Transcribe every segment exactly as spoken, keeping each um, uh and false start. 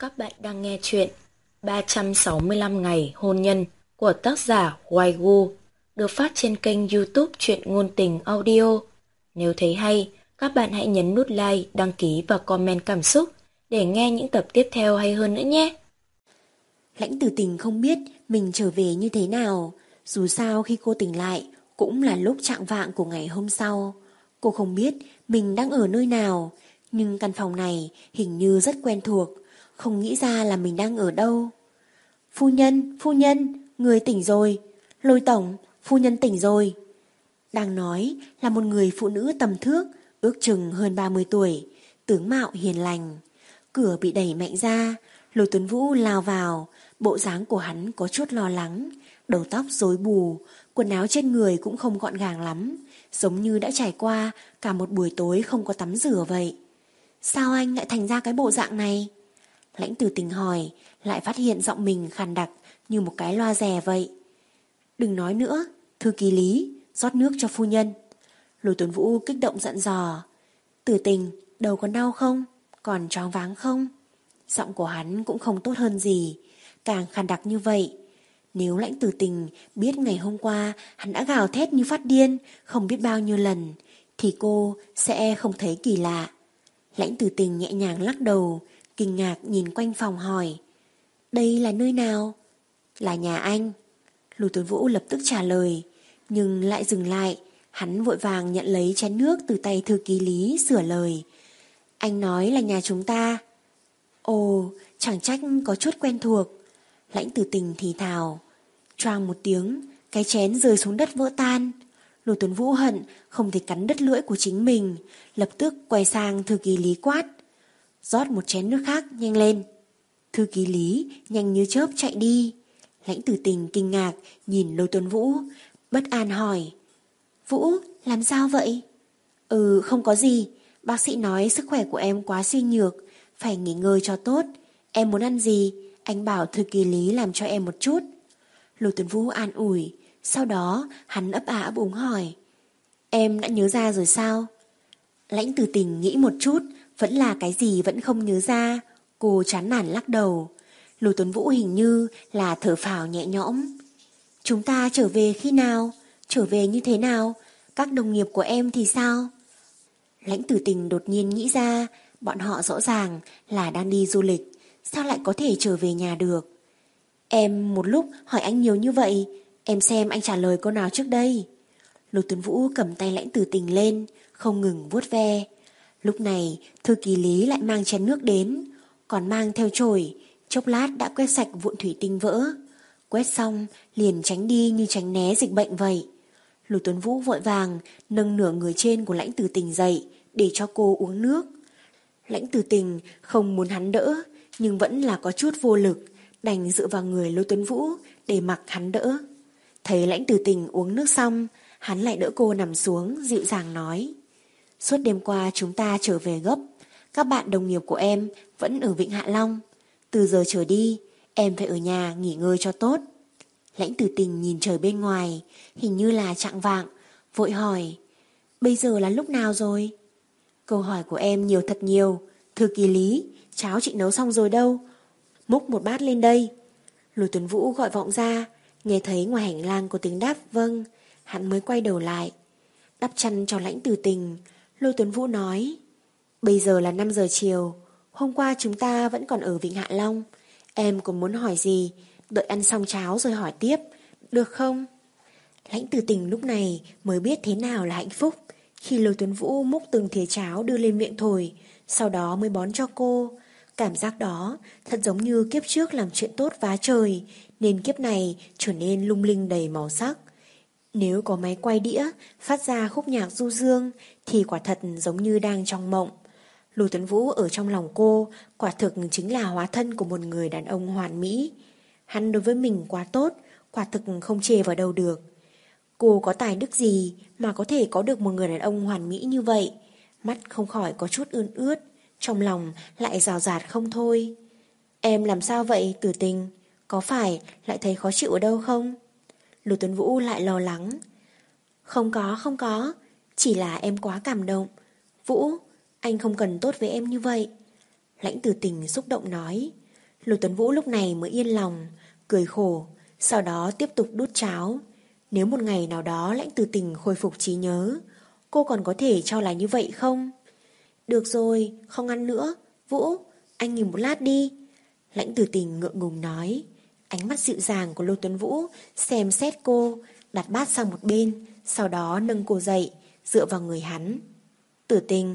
Các bạn đang nghe chuyện ba trăm sáu mươi lăm ngày hôn nhân của tác giả Hoài Gu, được phát trên kênh YouTube Truyện Ngôn Tình Audio. Nếu thấy hay, các bạn hãy nhấn nút like, đăng ký và comment cảm xúc để nghe những tập tiếp theo hay hơn nữa nhé. Lãnh Tử Tình không biết mình trở về như thế nào. Dù sao khi cô tỉnh lại cũng là lúc chạng vạng của ngày hôm sau. Cô không biết mình đang ở nơi nào, nhưng căn phòng này hình như rất quen thuộc. Không nghĩ ra là mình đang ở đâu. Phu nhân, phu nhân, người tỉnh rồi. Lôi tổng, phu nhân tỉnh rồi. Đang nói là một người phụ nữ tầm thước, ước chừng hơn ba mươi tuổi, tướng mạo hiền lành. Cửa bị đẩy mạnh ra, Lôi Tuấn Vũ lao vào. Bộ dáng của hắn có chút lo lắng, đầu tóc rối bù, quần áo trên người cũng không gọn gàng lắm, giống như đã trải qua cả một buổi tối không có tắm rửa vậy. Sao anh lại thành ra cái bộ dạng này? Lãnh Tử Tình hỏi, lại phát hiện giọng mình khàn đặc như một cái loa rè vậy. Đừng nói nữa, thư ký Lý, rót nước cho phu nhân. Lôi Tuấn Vũ kích động dặn dò. Tử Tình, đầu còn đau không? Còn choáng váng không? Giọng của hắn cũng không tốt hơn gì, càng khàn đặc như vậy. Nếu Lãnh Tử Tình biết ngày hôm qua hắn đã gào thét như phát điên không biết bao nhiêu lần, thì cô sẽ không thấy kỳ lạ. Lãnh Tử Tình nhẹ nhàng lắc đầu, kinh ngạc nhìn quanh phòng hỏi, đây là nơi nào? Là nhà anh. Lôi Tuấn Vũ lập tức trả lời, nhưng lại dừng lại. Hắn vội vàng nhận lấy chén nước từ tay thư ký Lý, sửa lời. Anh nói là nhà chúng ta. Ồ, chẳng trách có chút quen thuộc. Lãnh Tử Tình thì thào. Choang một tiếng, cái chén rơi xuống đất vỡ tan. Lôi Tuấn Vũ hận không thể cắn đứt lưỡi của chính mình, lập tức quay sang thư ký Lý quát. Rót một chén nước khác, nhanh lên. Thư ký Lý nhanh như chớp chạy đi. Lãnh Tử Tình kinh ngạc nhìn Lôi Tuấn Vũ, bất an hỏi. Vũ, làm sao vậy? Ừ, không có gì. Bác sĩ nói sức khỏe của em quá suy nhược, phải nghỉ ngơi cho tốt. Em muốn ăn gì? Anh bảo thư ký Lý làm cho em một chút. Lôi Tuấn Vũ an ủi. Sau đó hắn ấp ả ấp úng hỏi. Em đã nhớ ra rồi sao? Lãnh Tử Tình nghĩ một chút, vẫn là cái gì vẫn không nhớ ra. Cô chán nản lắc đầu. Lôi Tuấn Vũ hình như là thở phào nhẹ nhõm. Chúng ta trở về khi nào? Trở về như thế nào? Các đồng nghiệp của em thì sao? Lãnh Tử Tình đột nhiên nghĩ ra, bọn họ rõ ràng là đang đi du lịch, sao lại có thể trở về nhà được? Em một lúc hỏi anh nhiều như vậy, em xem anh trả lời câu nào trước đây. Lôi Tuấn Vũ cầm tay Lãnh Tử Tình lên, không ngừng vuốt ve. Lúc này thư ký Lý lại mang chén nước đến, còn mang theo chổi, chốc lát đã quét sạch vụn thủy tinh vỡ. Quét xong liền tránh đi như tránh né dịch bệnh vậy. Lôi Tuấn Vũ vội vàng nâng nửa người trên của Lãnh Tử Tình dậy để cho cô uống nước. Lãnh Tử Tình không muốn hắn đỡ, nhưng vẫn là có chút vô lực, đành dựa vào người Lôi Tuấn Vũ để mặc hắn đỡ. Thấy Lãnh Tử Tình uống nước xong, hắn lại đỡ cô nằm xuống, dịu dàng nói. Suốt đêm qua chúng ta trở về gấp, các bạn đồng nghiệp của em vẫn ở Vịnh Hạ Long. Từ giờ trở đi, em phải ở nhà nghỉ ngơi cho tốt. Lãnh Tử Tình nhìn trời bên ngoài, hình như là chạng vạng, vội hỏi. Bây giờ là lúc nào rồi? Câu hỏi của em nhiều thật nhiều. Thư ký Lý, cháo chị nấu xong rồi đâu? Múc một bát lên đây. Lôi Tuấn Vũ gọi vọng ra, nghe thấy ngoài hành lang có tiếng đáp vâng, hắn mới quay đầu lại. Đắp chăn cho Lãnh Tử Tình, Lôi Tuấn Vũ nói. Bây giờ là năm giờ chiều, hôm qua chúng ta vẫn còn ở Vịnh Hạ Long. Em còn muốn hỏi gì, đợi ăn xong cháo rồi hỏi tiếp, được không? Lãnh Tử Tình lúc này mới biết thế nào là hạnh phúc. Khi Lôi Tuấn Vũ múc từng thìa cháo đưa lên miệng thổi, sau đó mới bón cho cô. Cảm giác đó thật giống như kiếp trước làm chuyện tốt vá trời, nên kiếp này trở nên lung linh đầy màu sắc. Nếu có máy quay đĩa phát ra khúc nhạc du dương thì quả thật giống như đang trong mộng. Lôi Tuấn Vũ ở trong lòng cô quả thực chính là hóa thân của một người đàn ông hoàn mỹ. Hắn đối với mình quá tốt, quả thực không chê vào đâu được. Cô có tài đức gì mà có thể có được một người đàn ông hoàn mỹ như vậy? Mắt không khỏi có chút ươn ướt, trong lòng lại rào rạt không thôi. Em làm sao vậy Tử Tình? Có phải lại thấy khó chịu ở đâu không? Lôi Tuấn Vũ lại lo lắng. Không có, không có, chỉ là em quá cảm động. Vũ, anh không cần tốt với em như vậy. Lãnh Tử Tình xúc động nói. Lưu Tuấn Vũ lúc này mới yên lòng, cười khổ, sau đó tiếp tục đút cháo. Nếu một ngày nào đó Lãnh Tử Tình khôi phục trí nhớ, cô còn có thể cho là như vậy không? Được rồi, không ăn nữa. Vũ, anh nghỉ một lát đi. Lãnh Tử Tình ngượng ngùng nói. Ánh mắt dịu dàng của Lưu Tuấn Vũ xem xét cô, đặt bát sang một bên, sau đó nâng cô dậy, dựa vào người hắn. Tử Tình.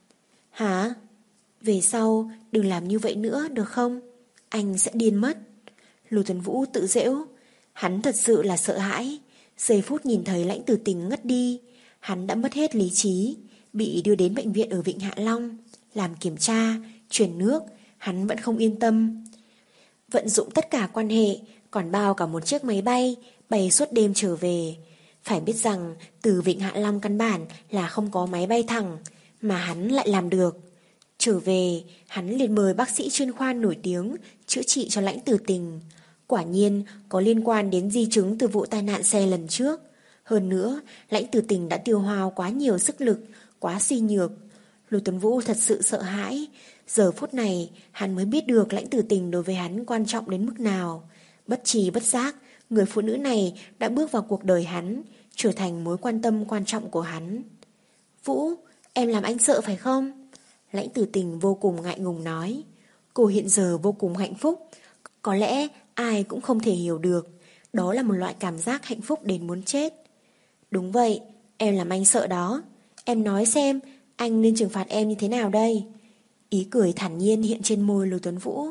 Hả? Về sau đừng làm như vậy nữa được không? Anh sẽ điên mất. Lưu Tuấn Vũ tự giễu. Hắn thật sự là sợ hãi. Giây phút nhìn thấy Lãnh Tử Tình ngất đi, hắn đã mất hết lý trí, bị đưa đến bệnh viện ở Vịnh Hạ Long, làm kiểm tra, truyền nước. Hắn vẫn không yên tâm, vận dụng tất cả quan hệ, còn bao cả một chiếc máy bay bay suốt đêm trở về. Phải biết rằng từ Vịnh Hạ Long căn bản là không có máy bay thẳng, mà hắn lại làm được. Trở về, hắn liền mời bác sĩ chuyên khoa nổi tiếng chữa trị cho Lãnh Tử Tình. Quả nhiên có liên quan đến di chứng từ vụ tai nạn xe lần trước. Hơn nữa, Lãnh Tử Tình đã tiêu hao quá nhiều sức lực, quá suy nhược. Lưu Tuấn Vũ thật sự sợ hãi. Giờ phút này, hắn mới biết được Lãnh Tử Tình đối với hắn quan trọng đến mức nào. Bất trì bất giác, người phụ nữ này đã bước vào cuộc đời hắn, trở thành mối quan tâm quan trọng của hắn. Vũ, em làm anh sợ phải không? Lãnh Tử Tình vô cùng ngại ngùng nói. Cô hiện giờ vô cùng hạnh phúc. Có lẽ ai cũng không thể hiểu được. Đó là một loại cảm giác hạnh phúc đến muốn chết. Đúng vậy, em làm anh sợ đó. Em nói xem, anh nên trừng phạt em như thế nào đây? Ý cười thản nhiên hiện trên môi Lưu Tuấn Vũ.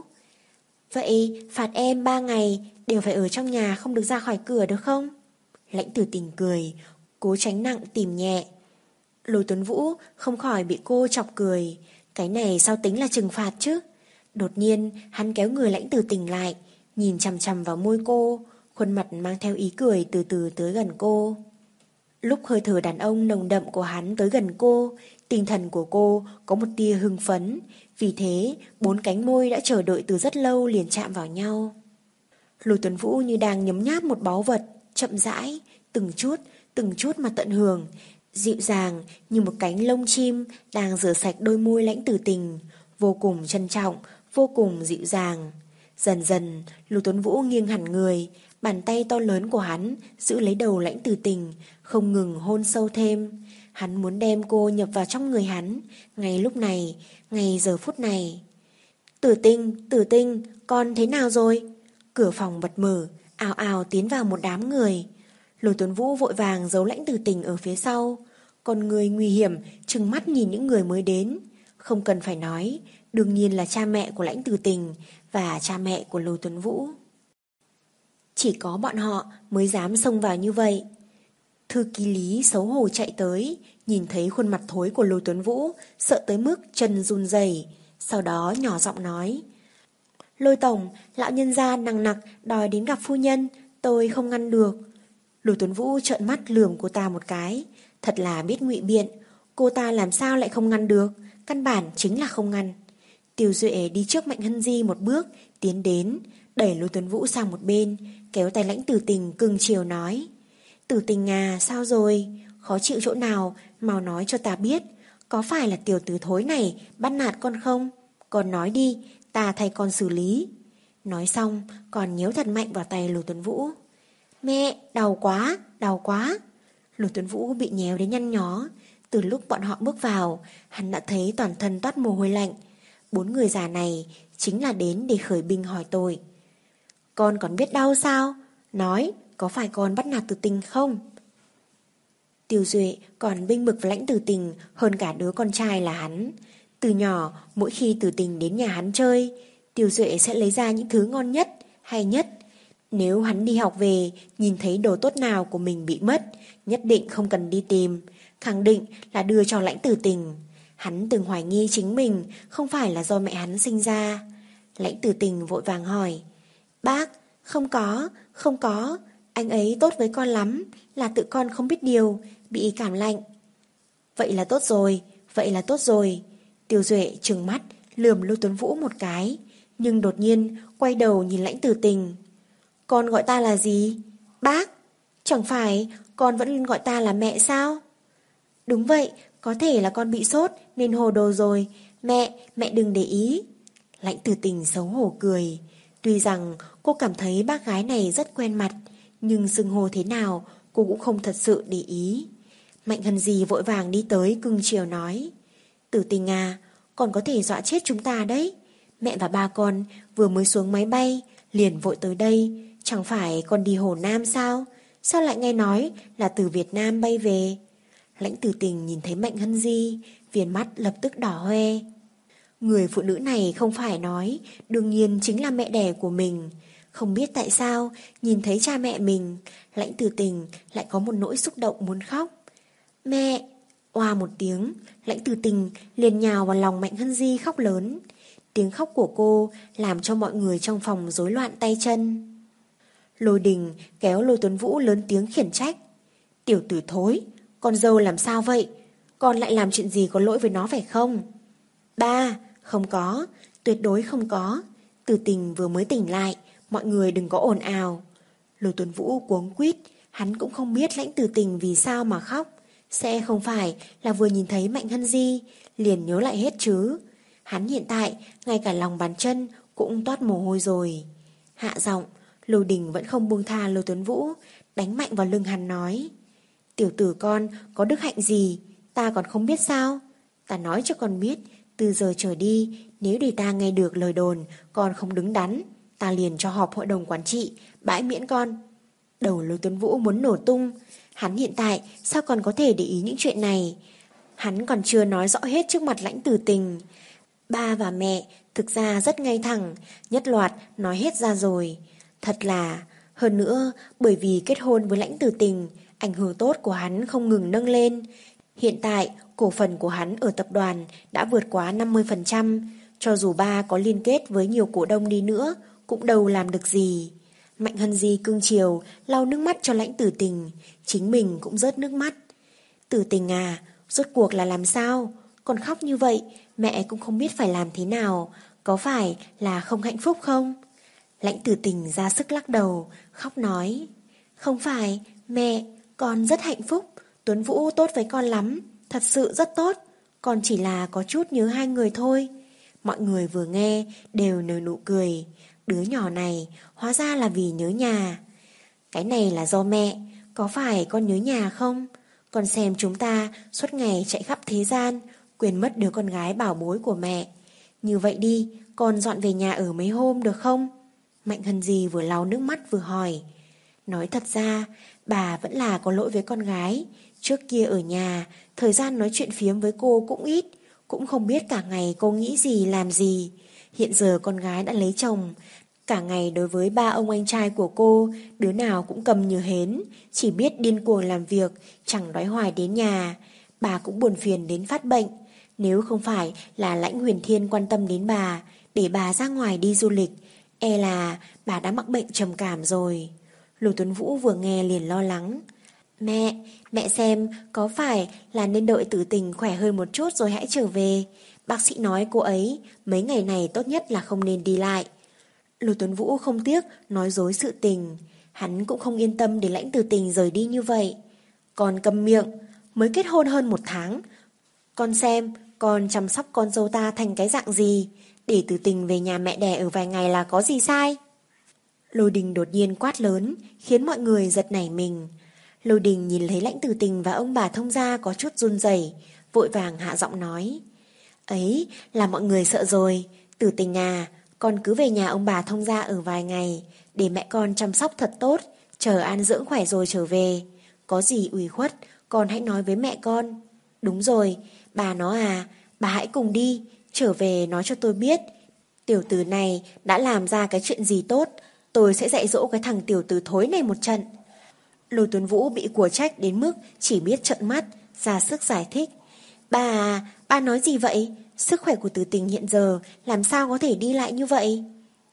Vậy phạt em ba ngày đều phải ở trong nhà, không được ra khỏi cửa được không? Lãnh Tử Tình cười, cố tránh nặng tìm nhẹ. Lưu Tuấn Vũ không khỏi bị cô chọc cười. Cái này sao tính là trừng phạt chứ? Đột nhiên hắn kéo người Lãnh Tử Tình lại, nhìn chằm chằm vào môi cô, khuôn mặt mang theo ý cười từ từ tới gần cô. Lúc hơi thở đàn ông nồng đậm của hắn tới gần cô, tinh thần của cô có một tia hưng phấn. Vì thế, bốn cánh môi đã chờ đợi từ rất lâu liền chạm vào nhau. Lưu Tuấn Vũ như đang nhấm nháp một báu vật, chậm rãi, từng chút, từng chút mà tận hưởng, dịu dàng như một cánh lông chim đang rửa sạch đôi môi Lãnh Tử Tình, vô cùng trân trọng, vô cùng dịu dàng. Dần dần, Lưu Tuấn Vũ nghiêng hẳn người, bàn tay to lớn của hắn giữ lấy đầu Lãnh Tử Tình, không ngừng hôn sâu thêm. Hắn muốn đem cô nhập vào trong người hắn, ngay lúc này, ngay giờ phút này. Tử Tình, Tử Tình, con thế nào rồi? Cửa phòng bật mở, ào ào tiến vào một đám người. Lưu Tuấn Vũ vội vàng giấu Lãnh Tử Tình ở phía sau. Con người nguy hiểm trừng mắt nhìn những người mới đến. Không cần phải nói, đương nhiên là cha mẹ của Lãnh Tử Tình và cha mẹ của Lưu Tuấn Vũ. Chỉ có bọn họ mới dám xông vào như vậy. Thư ký Lý xấu hổ chạy tới, nhìn thấy khuôn mặt thối của Lưu Tuấn Vũ, sợ tới mức chân run rẩy, sau đó nhỏ giọng nói: Lôi tổng, lão nhân gia nằng nặc đòi đến gặp phu nhân, tôi không ngăn được. Lưu Tuấn Vũ trợn mắt lườm cô ta một cái, thật là biết ngụy biện. Cô ta làm sao lại không ngăn được, căn bản chính là không ngăn. Tiêu Duệ đi trước Mạnh Hân Di một bước, tiến đến, đẩy Lưu Tuấn Vũ sang một bên, kéo tay Lãnh Tử Tình cưng chiều nói: Tử Tình à, sao rồi? Khó chịu chỗ nào, mau nói cho ta biết. Có phải là tiểu tử thối này bắt nạt con không? Con nói đi, ta thay con xử lý. Nói xong, còn nhéo thật mạnh vào tay Lưu Tuấn Vũ. Mẹ, đau quá, đau quá. Lưu Tuấn Vũ bị nhéo đến nhăn nhó. Từ lúc bọn họ bước vào, hắn đã thấy toàn thân toát mồ hôi lạnh. Bốn người già này chính là đến để khởi binh hỏi tội. Con còn biết đau sao? Nói, có phải con bắt nạt Tử Tình không? Tiêu Duệ còn bênh bực với Lãnh Tử Tình hơn cả đứa con trai là hắn. Từ nhỏ, mỗi khi Tử Tình đến nhà hắn chơi, Tiêu Duệ sẽ lấy ra những thứ ngon nhất, hay nhất. Nếu hắn đi học về, nhìn thấy đồ tốt nào của mình bị mất, nhất định không cần đi tìm, khẳng định là đưa cho Lãnh Tử Tình. Hắn từng hoài nghi chính mình không phải là do mẹ hắn sinh ra. Lãnh Tử Tình vội vàng hỏi: Bác, không có, không có, anh ấy tốt với con lắm, là tự con không biết điều, bị cảm lạnh. Vậy là tốt rồi, vậy là tốt rồi. Tiêu Duệ trừng mắt lườm Lưu Tuấn Vũ một cái, nhưng đột nhiên quay đầu nhìn Lãnh Tử Tình. Con gọi ta là gì? Bác? Chẳng phải con vẫn gọi ta là mẹ sao? Đúng vậy, có thể là con bị sốt nên hồ đồ rồi. Mẹ, mẹ đừng để ý. Lãnh Tử Tình xấu hổ cười. Tuy rằng cô cảm thấy bác gái này rất quen mặt, nhưng xưng hô thế nào cô cũng không thật sự để ý. Mạnh Hân Di vội vàng đi tới cưng chiều nói: Tử Tình à, con có thể dọa chết chúng ta đấy. Mẹ và ba con vừa mới xuống máy bay liền vội tới đây. Chẳng phải con đi Hồ Nam sao? Sao lại nghe nói là từ Việt Nam bay về? Lãnh Tử Tình nhìn thấy Mạnh Hân Di, viền mắt lập tức đỏ hoe. Người phụ nữ này không phải nói đương nhiên chính là mẹ đẻ của mình. Không biết tại sao nhìn thấy cha mẹ mình, Lãnh Tử Tình lại có một nỗi xúc động muốn khóc. Mẹ! Oa một tiếng, Lãnh Tử Tình liền nhào vào lòng Mạnh Hân Di khóc lớn. Tiếng khóc của cô làm cho mọi người trong phòng rối loạn tay chân. Lôi Đình kéo Lôi Tuấn Vũ lớn tiếng khiển trách. Tiểu tử thối, con dâu làm sao vậy? Con lại làm chuyện gì có lỗi với nó phải không? Ba, không có, tuyệt đối không có. Tử Tình vừa mới tỉnh lại, mọi người đừng có ồn ào. Lôi Tuấn Vũ cuống quýt, hắn cũng không biết Lãnh Tử Tình vì sao mà khóc. Sẽ không phải là vừa nhìn thấy Mạnh Hân Di liền nhớ lại hết chứ. Hắn hiện tại ngay cả lòng bàn chân cũng toát mồ hôi rồi. Hạ giọng, Lôi Đình vẫn không buông tha Lôi Tuấn Vũ, đánh mạnh vào lưng hắn nói: Tiểu tử con có đức hạnh gì, ta còn không biết sao? Ta nói cho con biết, từ giờ trở đi, nếu để ta nghe được lời đồn con không đứng đắn, ta liền cho họp hội đồng quản trị bãi miễn con. Đầu Lôi Tuấn Vũ muốn nổ tung. Hắn hiện tại sao còn có thể để ý những chuyện này? Hắn còn chưa nói rõ hết trước mặt Lãnh Tử Tình. Ba và mẹ thực ra rất ngay thẳng, nhất loạt nói hết ra rồi. Thật là, hơn nữa, bởi vì kết hôn với Lãnh Tử Tình, ảnh hưởng tốt của hắn không ngừng nâng lên. Hiện tại, cổ phần của hắn ở tập đoàn đã vượt quá năm mươi phần trăm. Cho dù ba có liên kết với nhiều cổ đông đi nữa, cũng đâu làm được gì. Mạnh Hân Di cưng chiều lau nước mắt cho Lãnh Tử Tình, chính mình cũng rớt nước mắt. Tử Tình à, rốt cuộc là làm sao? Còn khóc như vậy, mẹ cũng không biết phải làm thế nào. Có phải là không hạnh phúc không? Lãnh Tử Tình ra sức lắc đầu, khóc nói: Không phải, mẹ, con rất hạnh phúc. Tuấn Vũ tốt với con lắm, thật sự rất tốt. Con chỉ là có chút nhớ hai người thôi. Mọi người vừa nghe đều nở nụ cười. Đứa nhỏ này hóa ra là vì nhớ nhà. Cái này là do mẹ. Có phải con nhớ nhà không? Con xem chúng ta suốt ngày chạy khắp thế gian, quên mất đứa con gái bảo bối của mẹ. Như vậy đi, con dọn về nhà ở mấy hôm được không? Mạnh Hân Di vừa lau nước mắt vừa hỏi. Nói thật ra, bà vẫn là có lỗi với con gái. Trước kia ở nhà, thời gian nói chuyện phiếm với cô cũng ít, cũng không biết cả ngày cô nghĩ gì làm gì. Hiện giờ con gái đã lấy chồng, cả ngày đối với ba ông anh trai của cô, đứa nào cũng cầm như hến, chỉ biết điên cuồng làm việc, chẳng đói hoài đến nhà. Bà cũng buồn phiền đến phát bệnh. Nếu không phải là Lãnh Huyền Thiên quan tâm đến bà, để bà ra ngoài đi du lịch, e là bà đã mắc bệnh trầm cảm rồi. Lôi Tuấn Vũ vừa nghe liền lo lắng. Mẹ, mẹ xem có phải là nên đợi Tử Tình khỏe hơn một chút rồi hãy trở về. Bác sĩ nói cô ấy mấy ngày này tốt nhất là không nên đi lại. Lôi Tuấn Vũ không tiếc nói dối sự tình. Hắn cũng không yên tâm để Lãnh Tử Tình rời đi như vậy. Con câm miệng, mới kết hôn hơn một tháng. Con xem con chăm sóc con dâu ta thành cái dạng gì, để Tử Tình về nhà mẹ đẻ ở vài ngày là có gì sai? Lôi Đình đột nhiên quát lớn, khiến mọi người giật nảy mình. Lôi Đình nhìn thấy Lãnh Tử Tình và ông bà thông gia có chút run rẩy, vội vàng hạ giọng nói. Ấy là mọi người sợ rồi. Tử Tình à, con cứ về nhà ông bà thông gia ở vài ngày, để mẹ con chăm sóc thật tốt, chờ an dưỡng khỏe rồi trở về. Có gì ủy khuất, con hãy nói với mẹ con. Đúng rồi, bà nó à, bà hãy cùng đi, trở về nói cho tôi biết. Tiểu tử này đã làm ra cái chuyện gì tốt, tôi sẽ dạy dỗ cái thằng tiểu tử thối này một trận. Lôi Tuấn Vũ bị của trách đến mức chỉ biết trợn mắt, ra sức giải thích. Bà à, bà nói gì vậy? Sức khỏe của Tử Tình hiện giờ làm sao có thể đi lại như vậy?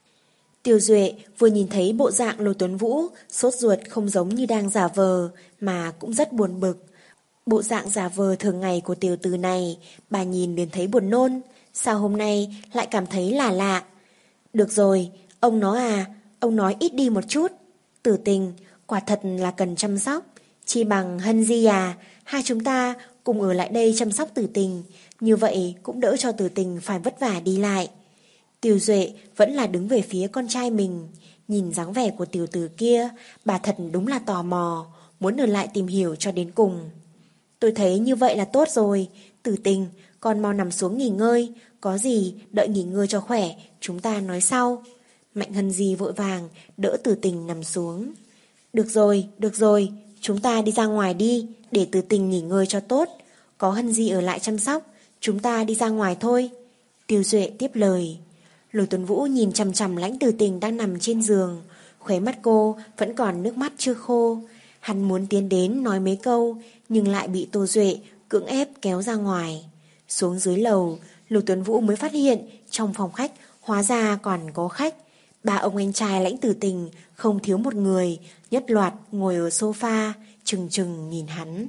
Tiêu Duệ vừa nhìn thấy bộ dạng Lôi Tuấn Vũ, sốt ruột không giống như đang giả vờ, mà cũng rất buồn bực. Bộ dạng giả vờ thường ngày của tiểu tử này, bà nhìn liền thấy buồn nôn. Sao hôm nay lại cảm thấy là lạ? Được rồi, ông nó à, ông nói ít đi một chút. Tử Tình, quả thật là cần chăm sóc. Chi bằng Hân Di à, hai chúng ta cùng ở lại đây chăm sóc Tử Tình. Như vậy cũng đỡ cho Tử Tình phải vất vả đi lại. Tiêu Duệ vẫn là đứng về phía con trai mình. Nhìn dáng vẻ của tiểu tử kia, bà thật đúng là tò mò, muốn ở lại tìm hiểu cho đến cùng. Tôi thấy như vậy là tốt rồi. Tử Tình, con mau nằm xuống nghỉ ngơi. Có gì đợi nghỉ ngơi cho khỏe, chúng ta nói sau. Mạnh Hân Di vội vàng đỡ Tử Tình nằm xuống. Được rồi, được rồi, chúng ta đi ra ngoài đi, để Tử Tình nghỉ ngơi cho tốt. Có Hân Di ở lại chăm sóc, chúng ta đi ra ngoài thôi. Tiêu Duệ tiếp lời. Lôi Tuấn Vũ nhìn chằm chằm Lãnh Tử Tình đang nằm trên giường, khóe mắt cô vẫn còn nước mắt chưa khô. Hắn muốn tiến đến nói mấy câu, nhưng lại bị Tô Duệ cưỡng ép kéo ra ngoài. Xuống dưới lầu, Lôi Tuấn Vũ mới phát hiện trong phòng khách hóa ra còn có khách. Ba ông anh trai Lãnh Tử Tình không thiếu một người, nhất loạt ngồi ở sofa, chừng chừng nhìn hắn.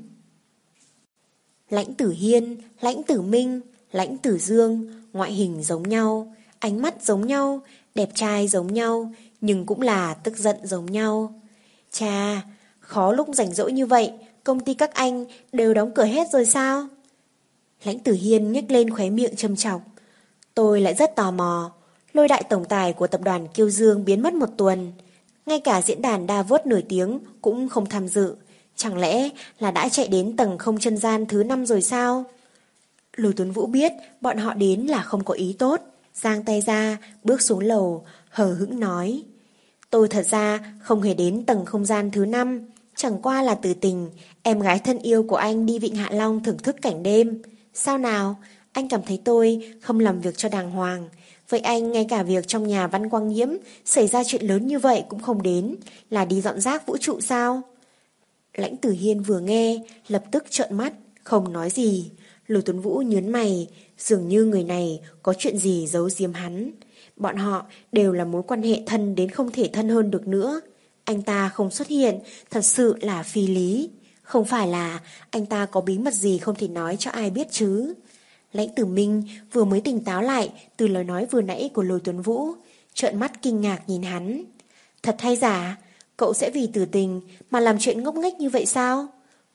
Lãnh Tử Hiên, Lãnh Tử Minh, Lãnh Tử Dương, ngoại hình giống nhau, ánh mắt giống nhau, đẹp trai giống nhau, nhưng cũng là tức giận giống nhau. Chà, khó lúc rảnh rỗi như vậy, công ty các anh đều đóng cửa hết rồi sao? Lãnh Tử Hiên nhếch lên khóe miệng châm chọc. Tôi lại rất tò mò, Lôi đại tổng tài của tập đoàn Kiêu Dương biến mất một tuần, ngay cả diễn đàn Davos nổi tiếng cũng không tham dự, chẳng lẽ là đã chạy đến tầng không chân gian thứ năm rồi sao? Lôi Tuấn Vũ biết bọn họ đến là không có ý tốt, giang tay ra, bước xuống lầu, hờ hững nói. Tôi thật ra không hề đến tầng không gian thứ năm, chẳng qua là Tử Tình, em gái thân yêu của anh đi Vịnh Hạ Long thưởng thức cảnh đêm. Sao nào, anh cảm thấy tôi không làm việc cho đàng hoàng. Vậy anh ngay cả việc trong nhà Văn Quang Nhiễm xảy ra chuyện lớn như vậy cũng không đến, là đi dọn rác vũ trụ sao? Lãnh Tử Hiên vừa nghe, lập tức trợn mắt, không nói gì. Lôi Tuấn Vũ nhớn mày, dường như người này có chuyện gì giấu giếm hắn. Bọn họ đều là mối quan hệ thân đến không thể thân hơn được nữa. Anh ta không xuất hiện, thật sự là phi lý. Không phải là anh ta có bí mật gì không thể nói cho ai biết chứ. Lãnh Tử Minh vừa mới tỉnh táo lại từ lời nói vừa nãy của Lôi Tuấn Vũ, trợn mắt kinh ngạc nhìn hắn. Thật hay giả, cậu sẽ vì Tử Tình mà làm chuyện ngốc nghếch như vậy sao?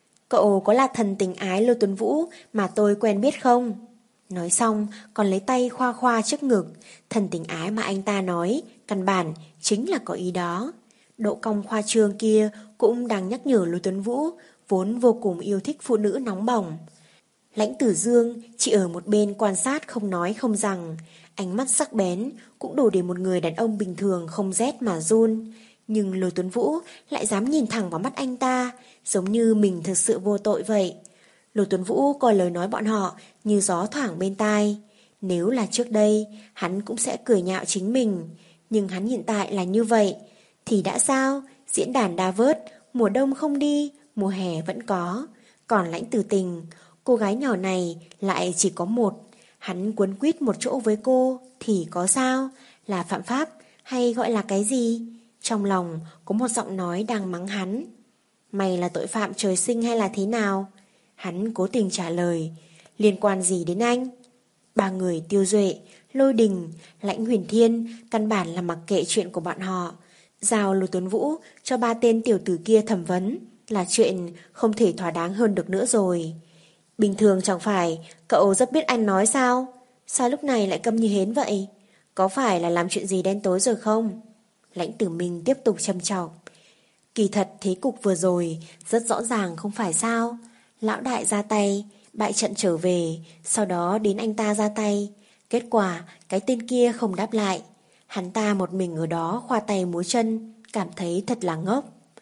Cậu có là thần tình ái Lôi Tuấn Vũ mà tôi quen biết không? Nói xong còn lấy tay khoa khoa trước ngực. Thần tình ái mà anh ta nói căn bản chính là có ý đó. Độ cong khoa trương kia cũng đang nhắc nhở Lôi Tuấn Vũ vốn vô cùng yêu thích phụ nữ nóng bỏng. Lãnh Tử Dương chỉ ở một bên quan sát không nói không rằng, ánh mắt sắc bén cũng đủ để một người đàn ông bình thường không rét mà run. Nhưng Lôi Tuấn Vũ lại dám nhìn thẳng vào mắt anh ta, giống như mình thực sự vô tội vậy. Lôi Tuấn Vũ coi lời nói bọn họ như gió thoảng bên tai. Nếu là trước đây, hắn cũng sẽ cười nhạo chính mình. Nhưng hắn hiện tại là như vậy. Thì đã sao? Diễn đàn Davos, mùa đông không đi, mùa hè vẫn có. Còn Lãnh Tử Tình, cô gái nhỏ này lại chỉ có một. Hắn quấn quýt một chỗ với cô thì có sao? Là phạm pháp hay gọi là cái gì? Trong lòng có một giọng nói đang mắng hắn. Mày là tội phạm trời sinh hay là thế nào? Hắn cố tình trả lời. Liên quan gì đến anh? Ba người Tiêu Duệ, Lôi Đình, Lãnh Huyền Thiên căn bản là mặc kệ chuyện của bọn họ. Giao Lôi Tuấn Vũ cho ba tên tiểu tử kia thẩm vấn là chuyện không thể thỏa đáng hơn được nữa rồi. Bình thường chẳng phải cậu rất biết anh nói sao? Sao lúc này lại câm như hến vậy? Có phải là làm chuyện gì đen tối rồi không? Lãnh Tử Minh tiếp tục châm chọc. Kỳ thật thế cục vừa rồi rất rõ ràng không phải sao? Lão đại ra tay, bại trận trở về, sau đó đến anh ta ra tay. Kết quả cái tên kia không đáp lại. Hắn ta một mình ở đó khoa tay múa chân, cảm thấy thật là ngốc.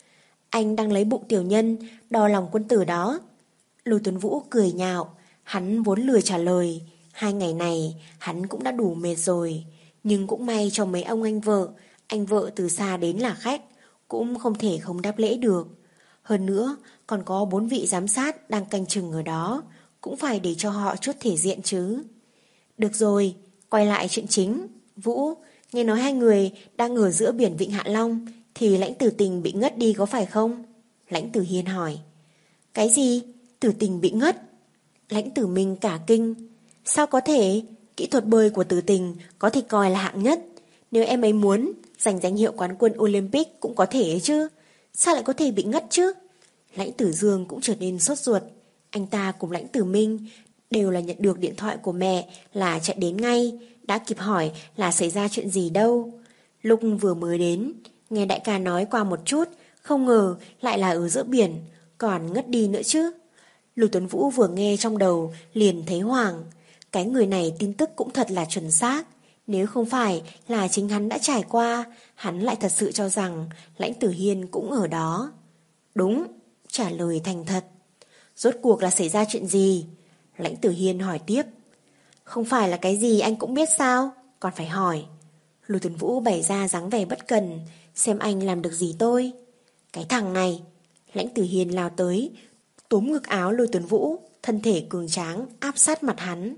Anh đang lấy bụng tiểu nhân đo lòng quân tử đó. Lôi Tuấn Vũ cười nhạo. Hắn vốn lười trả lời. Hai ngày này hắn cũng đã đủ mệt rồi. Nhưng cũng may cho mấy ông anh vợ. Anh vợ từ xa đến là khách, cũng không thể không đáp lễ được. Hơn nữa còn có bốn vị giám sát đang canh chừng ở đó, cũng phải để cho họ chút thể diện chứ. Được rồi, quay lại chuyện chính. Vũ, nghe nói hai người đang ở giữa biển Vịnh Hạ Long thì Lãnh Tử Tình bị ngất đi có phải không? Lãnh Tử Hiên hỏi. Cái gì? Tử Tình bị ngất? Lãnh Tử Minh cả kinh. Sao có thể? Kỹ thuật bơi của Tử Tình có thể coi là hạng nhất. Nếu em ấy muốn giành danh hiệu quán quân Olympic cũng có thể ấy chứ. Sao lại có thể bị ngất chứ? Lãnh Tử Dương cũng trở nên sốt ruột. Anh ta cùng Lãnh Tử Minh đều là nhận được điện thoại của mẹ là chạy đến ngay, đã kịp hỏi là xảy ra chuyện gì đâu. Lúc vừa mới đến, nghe đại ca nói qua một chút, không ngờ lại là ở giữa biển, còn ngất đi nữa chứ. Lưu Tuấn Vũ vừa nghe trong đầu liền thấy hoảng. Cái người này tin tức cũng thật là chuẩn xác. Nếu không phải là chính hắn đã trải qua, hắn lại thật sự cho rằng Lãnh Tử Hiên cũng ở đó. Đúng, trả lời thành thật. Rốt cuộc là xảy ra chuyện gì? Lãnh Tử Hiên hỏi tiếp. Không phải là cái gì anh cũng biết sao? Còn phải hỏi. Lưu Tuấn Vũ bày ra dáng vẻ bất cần, xem anh làm được gì tôi. Cái thằng này. Lãnh Tử Hiên lao tới, túm ngực áo Lưu Tuấn Vũ, thân thể cường tráng áp sát mặt hắn.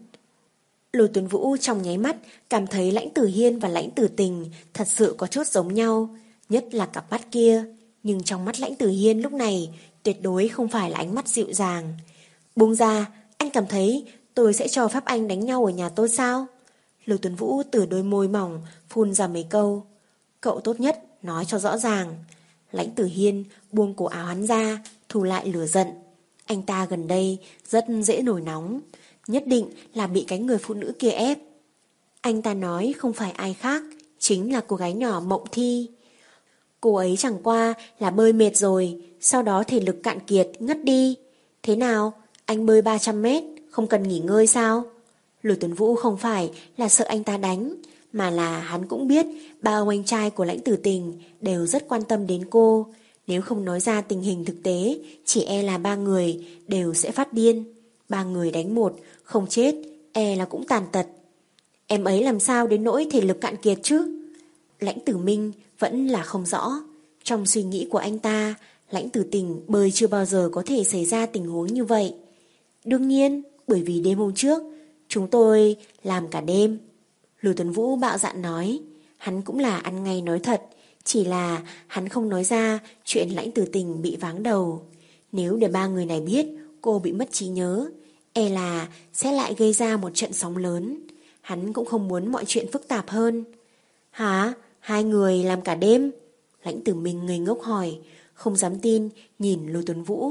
Lưu Tuấn Vũ trong nháy mắt cảm thấy Lãnh Tử Hiên và Lãnh Tử Tình thật sự có chút giống nhau, nhất là cặp mắt kia. Nhưng trong mắt Lãnh Tử Hiên lúc này tuyệt đối không phải là ánh mắt dịu dàng. Buông ra, anh cảm thấy tôi sẽ cho phép anh đánh nhau ở nhà tôi sao? Lưu Tuấn Vũ từ đôi môi mỏng phun ra mấy câu. Cậu tốt nhất nói cho rõ ràng. Lãnh Tử Hiên buông cổ áo hắn ra, thu lại lửa giận. Anh ta gần đây rất dễ nổi nóng, nhất định là bị cái người phụ nữ kia ép. Anh ta nói không phải ai khác, chính là cô gái nhỏ Mộng Thi. Cô ấy chẳng qua là bơi mệt rồi, sau đó thể lực cạn kiệt ngất đi. Thế nào, anh bơi ba trăm mét, không cần nghỉ ngơi sao? Lưu Tuấn Vũ không phải là sợ anh ta đánh, mà là hắn cũng biết ba ông anh trai của Lãnh Tử Tình đều rất quan tâm đến cô. Nếu không nói ra tình hình thực tế, chỉ e là ba người đều sẽ phát điên. Ba người đánh một, không chết, e là cũng tàn tật. Em ấy làm sao đến nỗi thể lực cạn kiệt chứ? Lãnh Tử Minh vẫn là không rõ. Trong suy nghĩ của anh ta, Lãnh Tử Tình bơi chưa bao giờ có thể xảy ra tình huống như vậy. Đương nhiên, bởi vì đêm hôm trước, chúng tôi làm cả đêm. Lưu Tuấn Vũ bạo dạn nói. Hắn cũng là ăn ngay nói thật, chỉ là hắn không nói ra chuyện Lãnh Tử Tình bị váng đầu. Nếu để ba người này biết cô bị mất trí nhớ, e là sẽ lại gây ra một trận sóng lớn. Hắn cũng không muốn mọi chuyện phức tạp hơn. Hả? Hai người làm cả đêm? Lãnh Tử Minh ngây ngốc hỏi, không dám tin nhìn Lưu Tuấn Vũ.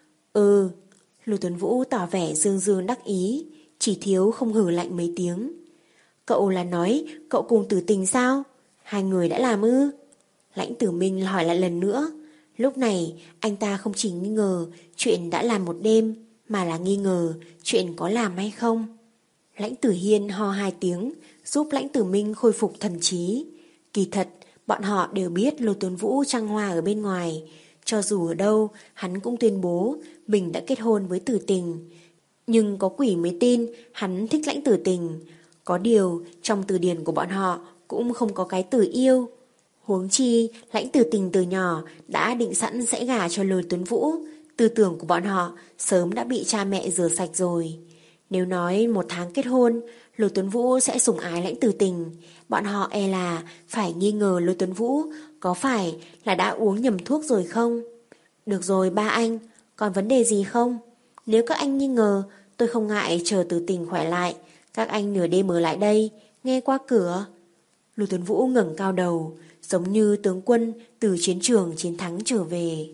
Ừ. Lưu Tuấn Vũ tỏ vẻ dương dương đắc ý, chỉ thiếu không hử lạnh mấy tiếng. Cậu là nói cậu cùng Tử Tình sao? Hai người đã làm ư? Lãnh Tử Minh hỏi lại lần nữa. Lúc này anh ta không chỉ nghi ngờ chuyện đã làm một đêm, mà là nghi ngờ chuyện có làm hay không. Lãnh Tử Hiên ho hai tiếng, giúp Lãnh Tử Minh khôi phục thần trí. Kỳ thật, bọn họ đều biết Lưu Tuấn Vũ trăng hoa ở bên ngoài. Cho dù ở đâu, hắn cũng tuyên bố mình đã kết hôn với Tử Tình. Nhưng có quỷ mới tin hắn thích Lãnh Tử Tình. Có điều, trong từ điển của bọn họ cũng không có cái từ yêu. Huống chi, Lãnh Tử Tình từ nhỏ đã định sẵn sẽ gả cho Lưu Tuấn Vũ. Tư tưởng của bọn họ sớm đã bị cha mẹ rửa sạch rồi. Nếu nói một tháng kết hôn, Lưu Tuấn Vũ sẽ sủng ái Lãnh Tử Tình, bọn họ e là phải nghi ngờ Lưu Tuấn Vũ có phải là đã uống nhầm thuốc rồi không? Được rồi ba anh, còn vấn đề gì không? Nếu các anh nghi ngờ, tôi không ngại chờ Tử Tình khỏe lại, các anh nửa đêm ở lại đây, nghe qua cửa. Lưu Tuấn Vũ ngẩng cao đầu, giống như tướng quân từ chiến trường chiến thắng trở về.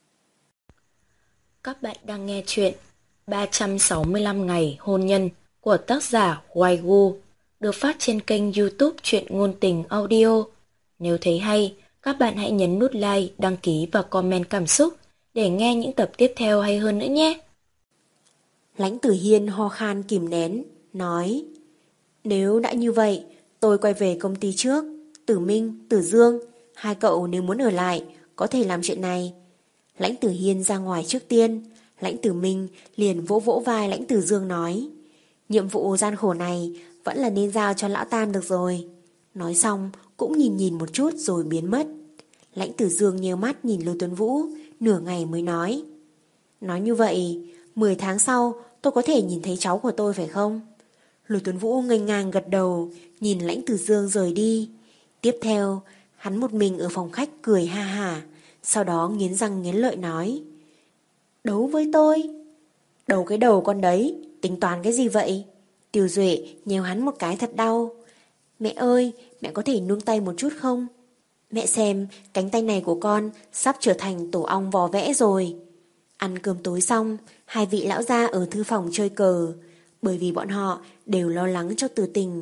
Các bạn đang nghe chuyện ba trăm sáu mươi lăm ngày hôn nhân của tác giả Hoài Gu, được phát trên kênh YouTube Truyện Ngôn Tình Audio. Nếu thấy hay, các bạn hãy nhấn nút like, đăng ký và comment cảm xúc để nghe những tập tiếp theo hay hơn nữa nhé. Lãnh Tử Hiên ho khan kìm nén, nói: Nếu đã như vậy, tôi quay về công ty trước. Tử Minh, Tử Dương, hai cậu nếu muốn ở lại, có thể làm chuyện này. Lãnh Tử Hiên ra ngoài trước tiên. Lãnh Tử Minh liền vỗ vỗ vai Lãnh Tử Dương nói: Nhiệm vụ gian khổ này vẫn là nên giao cho lão Tam được rồi. Nói xong cũng nhìn nhìn một chút rồi biến mất. Lãnh Tử Dương nheo mắt nhìn Lưu Tuấn Vũ, nửa ngày mới nói: Nói như vậy, mười tháng sau tôi có thể nhìn thấy cháu của tôi phải không? Lưu Tuấn Vũ ngây ngang gật đầu, nhìn Lãnh Tử Dương rời đi. Tiếp theo, hắn một mình ở phòng khách cười ha hả, sau đó nghiến răng nghiến lợi nói: Đấu với tôi? Đấu cái đầu con đấy, tính toán cái gì vậy? Tiêu Duệ nhéo hắn một cái thật đau. Mẹ ơi, mẹ có thể nương tay một chút không? Mẹ xem, cánh tay này của con sắp trở thành tổ ong vò vẽ rồi. Ăn cơm tối xong, hai vị lão gia ở thư phòng chơi cờ. Bởi vì bọn họ đều lo lắng cho Tử Tình,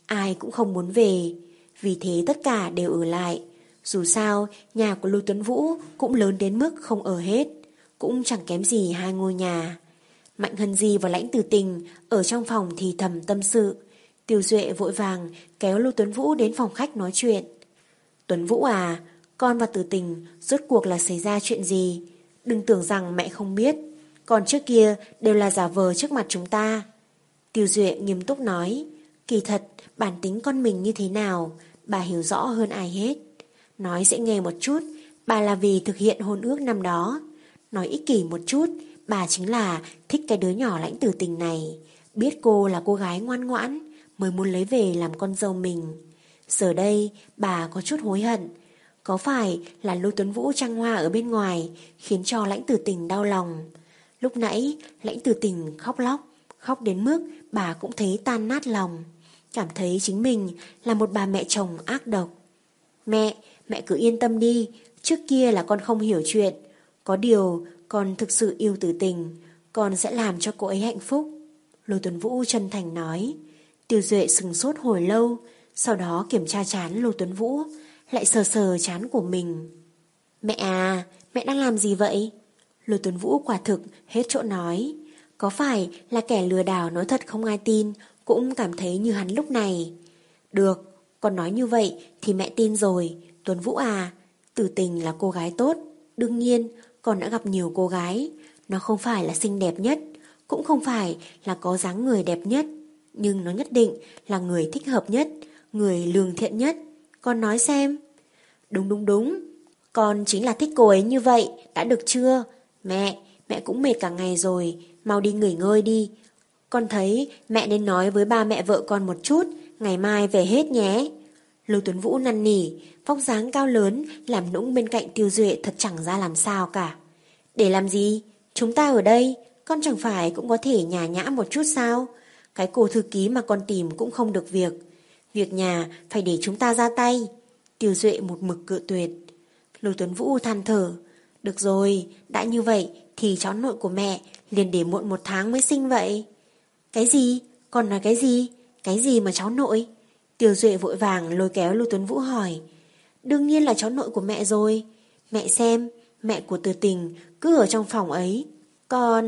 ai cũng không muốn về. Vì thế tất cả đều ở lại. Dù sao, nhà của Lưu Tuấn Vũ cũng lớn đến mức không ở hết, cũng chẳng kém gì hai ngôi nhà. Mạnh Hân Di và Lãnh Tử Tình ở trong phòng thì thầm tâm sự. Tiêu Duệ vội vàng kéo Lưu Tuấn Vũ đến phòng khách nói chuyện. Tuấn Vũ à, con và Tử Tình rốt cuộc là xảy ra chuyện gì? Đừng tưởng rằng mẹ không biết. Còn trước kia đều là giả vờ trước mặt chúng ta. Tiêu Duệ nghiêm túc nói. Kỳ thật, bản tính con mình như thế nào, bà hiểu rõ hơn ai hết. Nói dễ nghe một chút, bà là vì thực hiện hôn ước năm đó. Nói ích kỷ một chút, bà chính là thích cái đứa nhỏ Lãnh Tử Tình này. Biết cô là cô gái ngoan ngoãn, mới muốn lấy về làm con dâu mình. Giờ đây, bà có chút hối hận. Có phải là Lưu Tuấn Vũ trăng hoa ở bên ngoài khiến cho Lãnh Tử Tình đau lòng? Lúc nãy, Lãnh Tử Tình khóc lóc, khóc đến mức bà cũng thấy tan nát lòng. Cảm thấy chính mình là một bà mẹ chồng ác độc. Mẹ, mẹ cứ yên tâm đi, trước kia là con không hiểu chuyện. Có điều, con thực sự yêu Tử Tình, con sẽ làm cho cô ấy hạnh phúc. Lưu Tuấn Vũ chân thành nói. Tiêu Duệ sừng sốt hồi lâu, sau đó kiểm tra trán Lưu Tuấn Vũ, lại sờ sờ trán của mình. Mẹ à, mẹ đang làm gì vậy? Lưu Tuấn Vũ quả thực hết chỗ nói. Có phải là kẻ lừa đảo nói thật không ai tin, cũng cảm thấy như hắn lúc này. Được, con nói như vậy thì mẹ tin rồi. Tuấn Vũ à, Tử Tình là cô gái tốt. Đương nhiên, con đã gặp nhiều cô gái. Nó không phải là xinh đẹp nhất, cũng không phải là có dáng người đẹp nhất, nhưng nó nhất định là người thích hợp nhất, người lương thiện nhất. Con nói xem. Đúng đúng đúng, con chính là thích cô ấy như vậy, đã được chưa? Mẹ, mẹ cũng mệt cả ngày rồi, mau đi nghỉ ngơi đi. Con thấy mẹ nên nói với ba mẹ vợ con một chút, ngày mai về hết nhé. Lưu Tuấn Vũ năn nỉ, vóc dáng cao lớn làm nũng bên cạnh Tiêu Duệ thật chẳng ra làm sao cả. Để làm gì? Chúng ta ở đây, con chẳng phải cũng có thể nhả nhã một chút sao? Cái cô thư ký mà con tìm cũng không được việc. Việc nhà phải để chúng ta ra tay. Tiêu Duệ một mực cự tuyệt. Lưu Tuấn Vũ than thở. Được rồi, đã như vậy thì cháu nội của mẹ liền để muộn một tháng mới sinh vậy. Cái gì? Con nói cái gì? Cái gì mà cháu nội? Tiêu Duệ vội vàng lôi kéo Lưu Tuấn Vũ hỏi. Đương nhiên là cháu nội của mẹ rồi. Mẹ xem, mẹ của Tử Tình cứ ở trong phòng ấy. Con...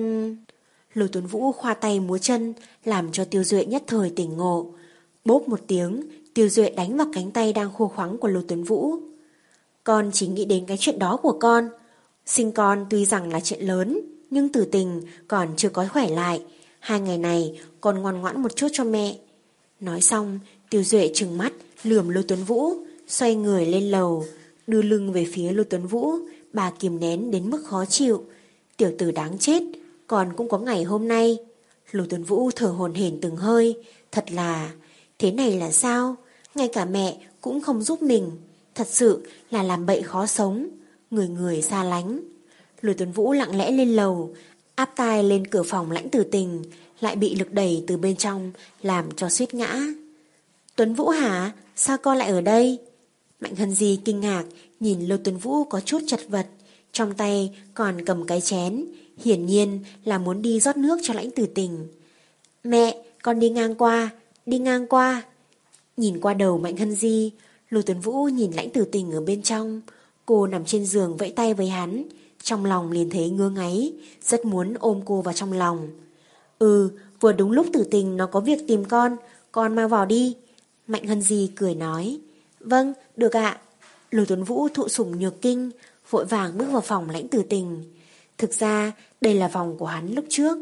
Lưu Tuấn Vũ khoa tay múa chân, làm cho Tiêu Duệ nhất thời tỉnh ngộ. Bốp một tiếng, Tiêu Duệ đánh vào cánh tay đang khô khoắng của Lưu Tuấn Vũ. Con chỉ nghĩ đến cái chuyện đó của con. Sinh con tuy rằng là chuyện lớn, nhưng Tử Tình còn chưa có khỏe lại. Hai ngày này con ngoan ngoãn một chút cho mẹ. Nói xong, Tiêu Duệ trừng mắt lườm Lưu Tuấn Vũ, xoay người lên lầu, đưa lưng về phía Lưu Tuấn Vũ. Bà kìm nén đến mức khó chịu. Tiểu tử đáng chết, còn cũng có ngày hôm nay. Lưu Tuấn Vũ thở hổn hển từng hơi. Thật là, thế này là sao? Ngay cả mẹ cũng không giúp mình. Thật sự là làm bậy khó sống. Người người xa lánh. Lưu Tuấn Vũ lặng lẽ lên lầu, áp tai lên cửa phòng Lãnh Tử Tình, lại bị lực đẩy từ bên trong, làm cho suýt ngã. Tuấn Vũ hả? Sao con lại ở đây? Mạnh Hân Di kinh ngạc nhìn Lưu Tuấn Vũ có chút chật vật, trong tay còn cầm cái chén, hiển nhiên là muốn đi rót nước cho Lãnh Tử Tình. Mẹ, con đi ngang qua, đi ngang qua. Nhìn qua đầu Mạnh Hân Di, Lưu Tuấn Vũ nhìn Lãnh Tử Tình ở bên trong. Cô nằm trên giường vẫy tay với hắn, trong lòng liền thấy ngứa ngáy, rất muốn ôm cô vào trong lòng. Ừ, vừa đúng lúc Tử Tình nó có việc tìm con, con mang vào đi. Mạnh Hân Di cười nói. Vâng, được ạ. Lưu Tuấn Vũ thụ sủng nhược kinh, vội vàng bước vào phòng Lãnh Tử Tình. Thực ra đây là phòng của hắn lúc trước.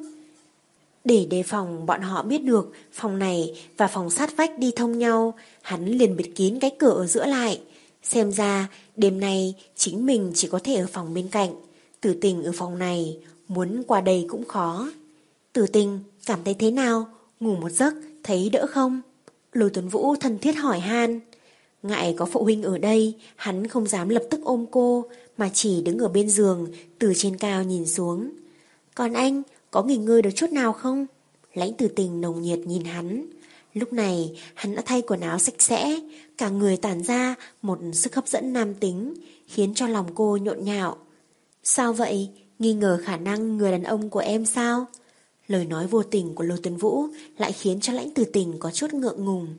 Để đề phòng bọn họ biết được phòng này và phòng sát vách đi thông nhau, hắn liền bịt kín cái cửa ở giữa lại. Xem ra đêm nay chính mình chỉ có thể ở phòng bên cạnh, Tử Tình ở phòng này, muốn qua đây cũng khó. Tử Tình cảm thấy thế nào? Ngủ một giấc thấy đỡ không? Lưu Tuấn Vũ thân thiết hỏi han. Ngại có phụ huynh ở đây, hắn không dám lập tức ôm cô, mà chỉ đứng ở bên giường, từ trên cao nhìn xuống. Còn anh, có nghỉ ngơi được chút nào không? Lãnh Tử Tình nồng nhiệt nhìn hắn. Lúc này, hắn đã thay quần áo sạch sẽ, cả người tản ra một sức hấp dẫn nam tính, khiến cho lòng cô nhộn nhạo. Sao vậy? Nghi ngờ khả năng người đàn ông của em sao? Lời nói vô tình của Lưu Tuấn Vũ lại khiến cho Lãnh Tử Tình có chút ngượng ngùng.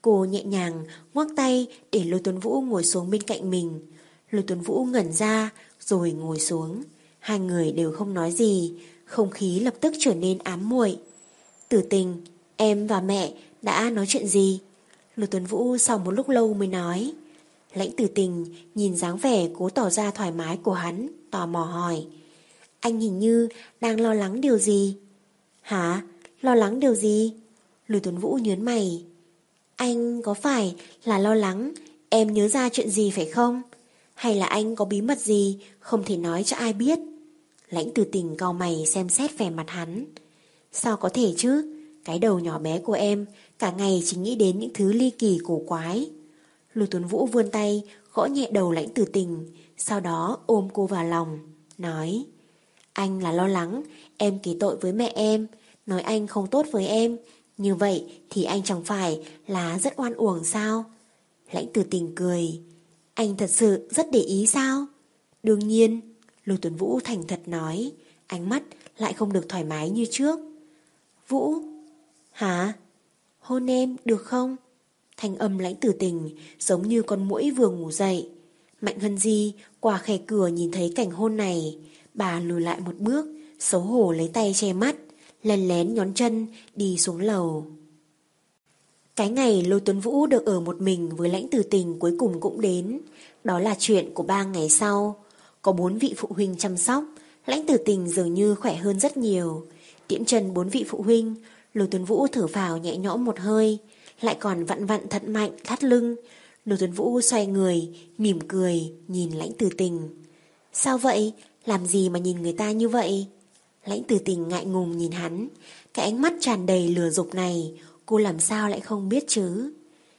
Cô nhẹ nhàng ngoắc tay để Lôi Tuấn Vũ ngồi xuống bên cạnh mình. Lôi Tuấn Vũ ngẩn ra rồi ngồi xuống. Hai người đều không nói gì. Không khí lập tức trở nên ám muội. Tử Tình, em và mẹ đã nói chuyện gì? Lôi Tuấn Vũ sau một lúc lâu mới nói. Lãnh Tử Tình nhìn dáng vẻ cố tỏ ra thoải mái của hắn, tò mò hỏi. Anh hình như đang lo lắng điều gì? Hả? Lo lắng điều gì? Lôi Tuấn Vũ nhớn mày. Anh có phải là lo lắng em nhớ ra chuyện gì phải không? Hay là anh có bí mật gì không thể nói cho ai biết? Lãnh Tử Tình cau mày xem xét vẻ mặt hắn. Sao có thể chứ? Cái đầu nhỏ bé của em cả ngày chỉ nghĩ đến những thứ ly kỳ cổ quái. Lôi Tuấn Vũ vươn tay gõ nhẹ đầu Lãnh Tử Tình, sau đó ôm cô vào lòng, nói. Anh là lo lắng em ký tội với mẹ em, nói anh không tốt với em. Như vậy thì anh chẳng phải là rất oan uổng sao? Lãnh Tử Tình cười. Anh thật sự rất để ý sao? Đương nhiên. Lôi Tuấn Vũ thành thật nói, ánh mắt lại không được thoải mái như trước. Vũ. Hả? Hôn em được không? Thanh âm Lãnh Tử Tình giống như con muỗi vừa ngủ dậy. Mạnh Hân Di qua khe cửa nhìn thấy cảnh hôn này, bà lùi lại một bước, xấu hổ lấy tay che mắt, lén lén nhón chân đi xuống lầu. Cái ngày Lôi Tuấn Vũ được ở một mình với Lãnh Tử Tình cuối cùng cũng đến. Đó là chuyện của ba ngày sau. Có bốn vị phụ huynh chăm sóc, Lãnh Tử Tình dường như khỏe hơn rất nhiều. Tiễn chân bốn vị phụ huynh, Lôi Tuấn Vũ thở phào nhẹ nhõm một hơi, lại còn vặn vặn thật mạnh thắt lưng. Lôi Tuấn Vũ xoay người, mỉm cười nhìn Lãnh Tử Tình. Sao vậy? Làm gì mà nhìn người ta như vậy? Lãnh Tử Tình ngại ngùng nhìn hắn. Cái ánh mắt tràn đầy lừa dục này, cô làm sao lại không biết chứ?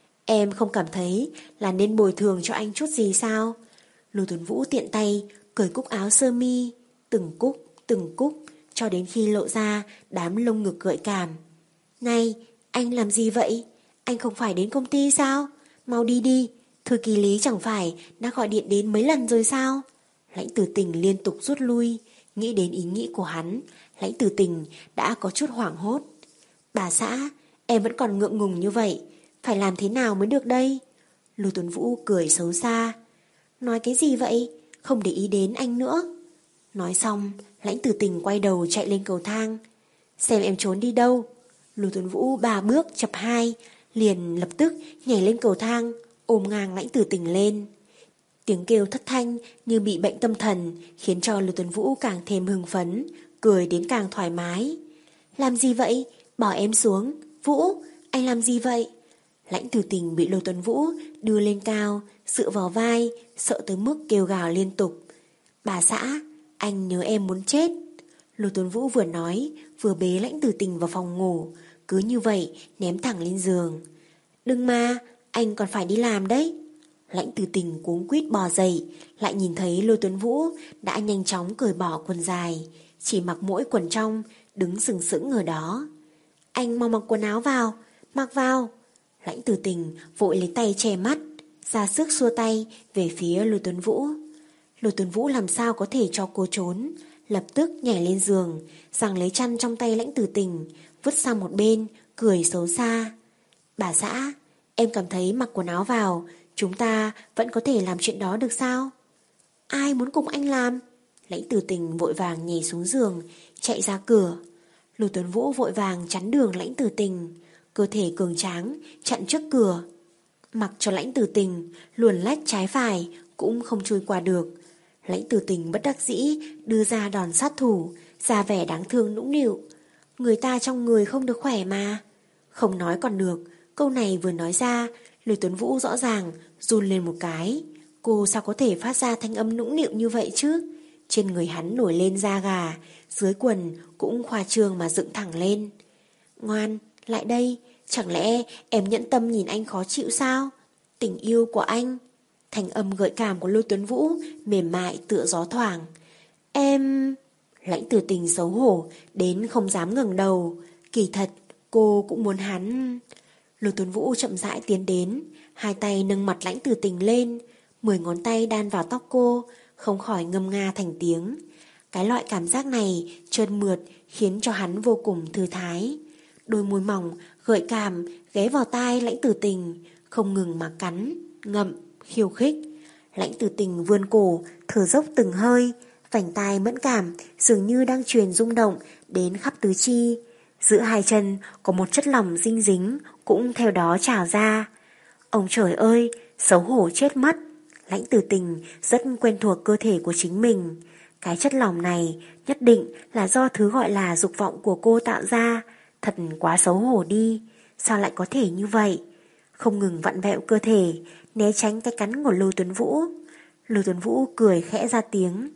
Em không cảm thấy là nên bồi thường cho anh chút gì sao? Lôi Tuấn Vũ tiện tay cởi cúc áo sơ mi, từng cúc, từng cúc, cho đến khi lộ ra đám lông ngực gợi cảm. Này, anh làm gì vậy? Anh không phải đến công ty sao? Mau đi đi, thư ký Lý chẳng phải đã gọi điện đến mấy lần rồi sao? Lãnh Tử Tình liên tục rút lui. Nghĩ đến ý nghĩ của hắn, Lãnh Tử Tình đã có chút hoảng hốt. Bà xã, em vẫn còn ngượng ngùng như vậy, phải làm thế nào mới được đây? Lôi Tuấn Vũ cười xấu xa. Nói cái gì vậy? Không để ý đến anh nữa. Nói xong, Lãnh Tử Tình quay đầu chạy lên cầu thang. Xem em trốn đi đâu? Lôi Tuấn Vũ ba bước chập hai, liền lập tức nhảy lên cầu thang, ôm ngang Lãnh Tử Tình lên. Tiếng kêu thất thanh như bị bệnh tâm thần khiến cho Lôi Tuấn Vũ càng thêm hưng phấn, cười đến càng thoải mái. Làm gì vậy? Bỏ em xuống. Vũ, anh làm gì vậy? Lãnh Tử Tình bị Lôi Tuấn Vũ đưa lên cao, dựa vào vai, sợ tới mức kêu gào liên tục. Bà xã, anh nhớ em muốn chết. Lôi Tuấn Vũ vừa nói, vừa bế Lãnh Tử Tình vào phòng ngủ, cứ như vậy ném thẳng lên giường. Đừng mà, anh còn phải đi làm đấy. Lãnh Tử Tình cuống quýt bò dậy, lại nhìn thấy Lôi Tuấn Vũ đã nhanh chóng cởi bỏ quần dài, chỉ mặc mỗi quần trong, đứng sừng sững ở đó. Anh mau mặc quần áo vào, mặc vào. Lãnh Tử Tình vội lấy tay che mắt, ra sức xua tay về phía Lôi Tuấn Vũ. Lôi Tuấn Vũ làm sao có thể cho cô trốn, lập tức nhảy lên giường, giằng lấy chăn trong tay Lãnh Tử Tình, vứt sang một bên, cười xấu xa. Bà xã, em cảm thấy mặc quần áo vào, chúng ta vẫn có thể làm chuyện đó được sao? Ai muốn cùng anh làm? Lãnh Tử Tình vội vàng nhảy xuống giường, chạy ra cửa. Lôi Tuấn Vũ vội vàng chắn đường Lãnh Tử Tình, cơ thể cường tráng chặn trước cửa. Mặc cho Lãnh Tử Tình luồn lách trái phải cũng không chui qua được. Lãnh Tử Tình bất đắc dĩ đưa ra đòn sát thủ, ra vẻ đáng thương nũng nịu. Người ta trong người không được khỏe mà. Không nói còn được, câu này vừa nói ra, Lôi Tuấn Vũ rõ ràng run lên một cái. Cô sao có thể phát ra thanh âm nũng nịu như vậy chứ? Trên người hắn nổi lên da gà, dưới quần cũng khoa trương mà dựng thẳng lên. Ngoan, lại đây, chẳng lẽ em nhẫn tâm nhìn anh khó chịu sao? Tình yêu của anh. Thanh âm gợi cảm của Lôi Tuấn Vũ mềm mại tựa gió thoảng. Em... Lãnh Tử Tình xấu hổ đến không dám ngẩng đầu. Kỳ thật cô cũng muốn hắn. Lôi Tuấn Vũ chậm rãi tiến đến, hai tay nâng mặt Lãnh Tử Tình lên, mười ngón tay đan vào tóc cô, không khỏi ngâm nga thành tiếng. Cái loại cảm giác này trơn mượt khiến cho hắn vô cùng thư thái. Đôi môi mỏng, gợi cảm ghé vào tai Lãnh Tử Tình, không ngừng mà cắn, ngậm, khiêu khích. Lãnh Tử Tình vươn cổ, thở dốc từng hơi, vành tai mẫn cảm dường như đang truyền rung động đến khắp tứ chi. Giữa hai chân có một chất lỏng dinh dính cũng theo đó trào ra. Ông trời ơi, xấu hổ chết mất. Lãnh Tử Tình rất quen thuộc cơ thể của chính mình. Cái chất lỏng này nhất định là do thứ gọi là dục vọng của cô tạo ra. Thật quá xấu hổ đi. Sao lại có thể như vậy? Không ngừng vặn vẹo cơ thể, né tránh cái cắn của Lưu Tuấn Vũ. Lưu Tuấn Vũ cười khẽ ra tiếng.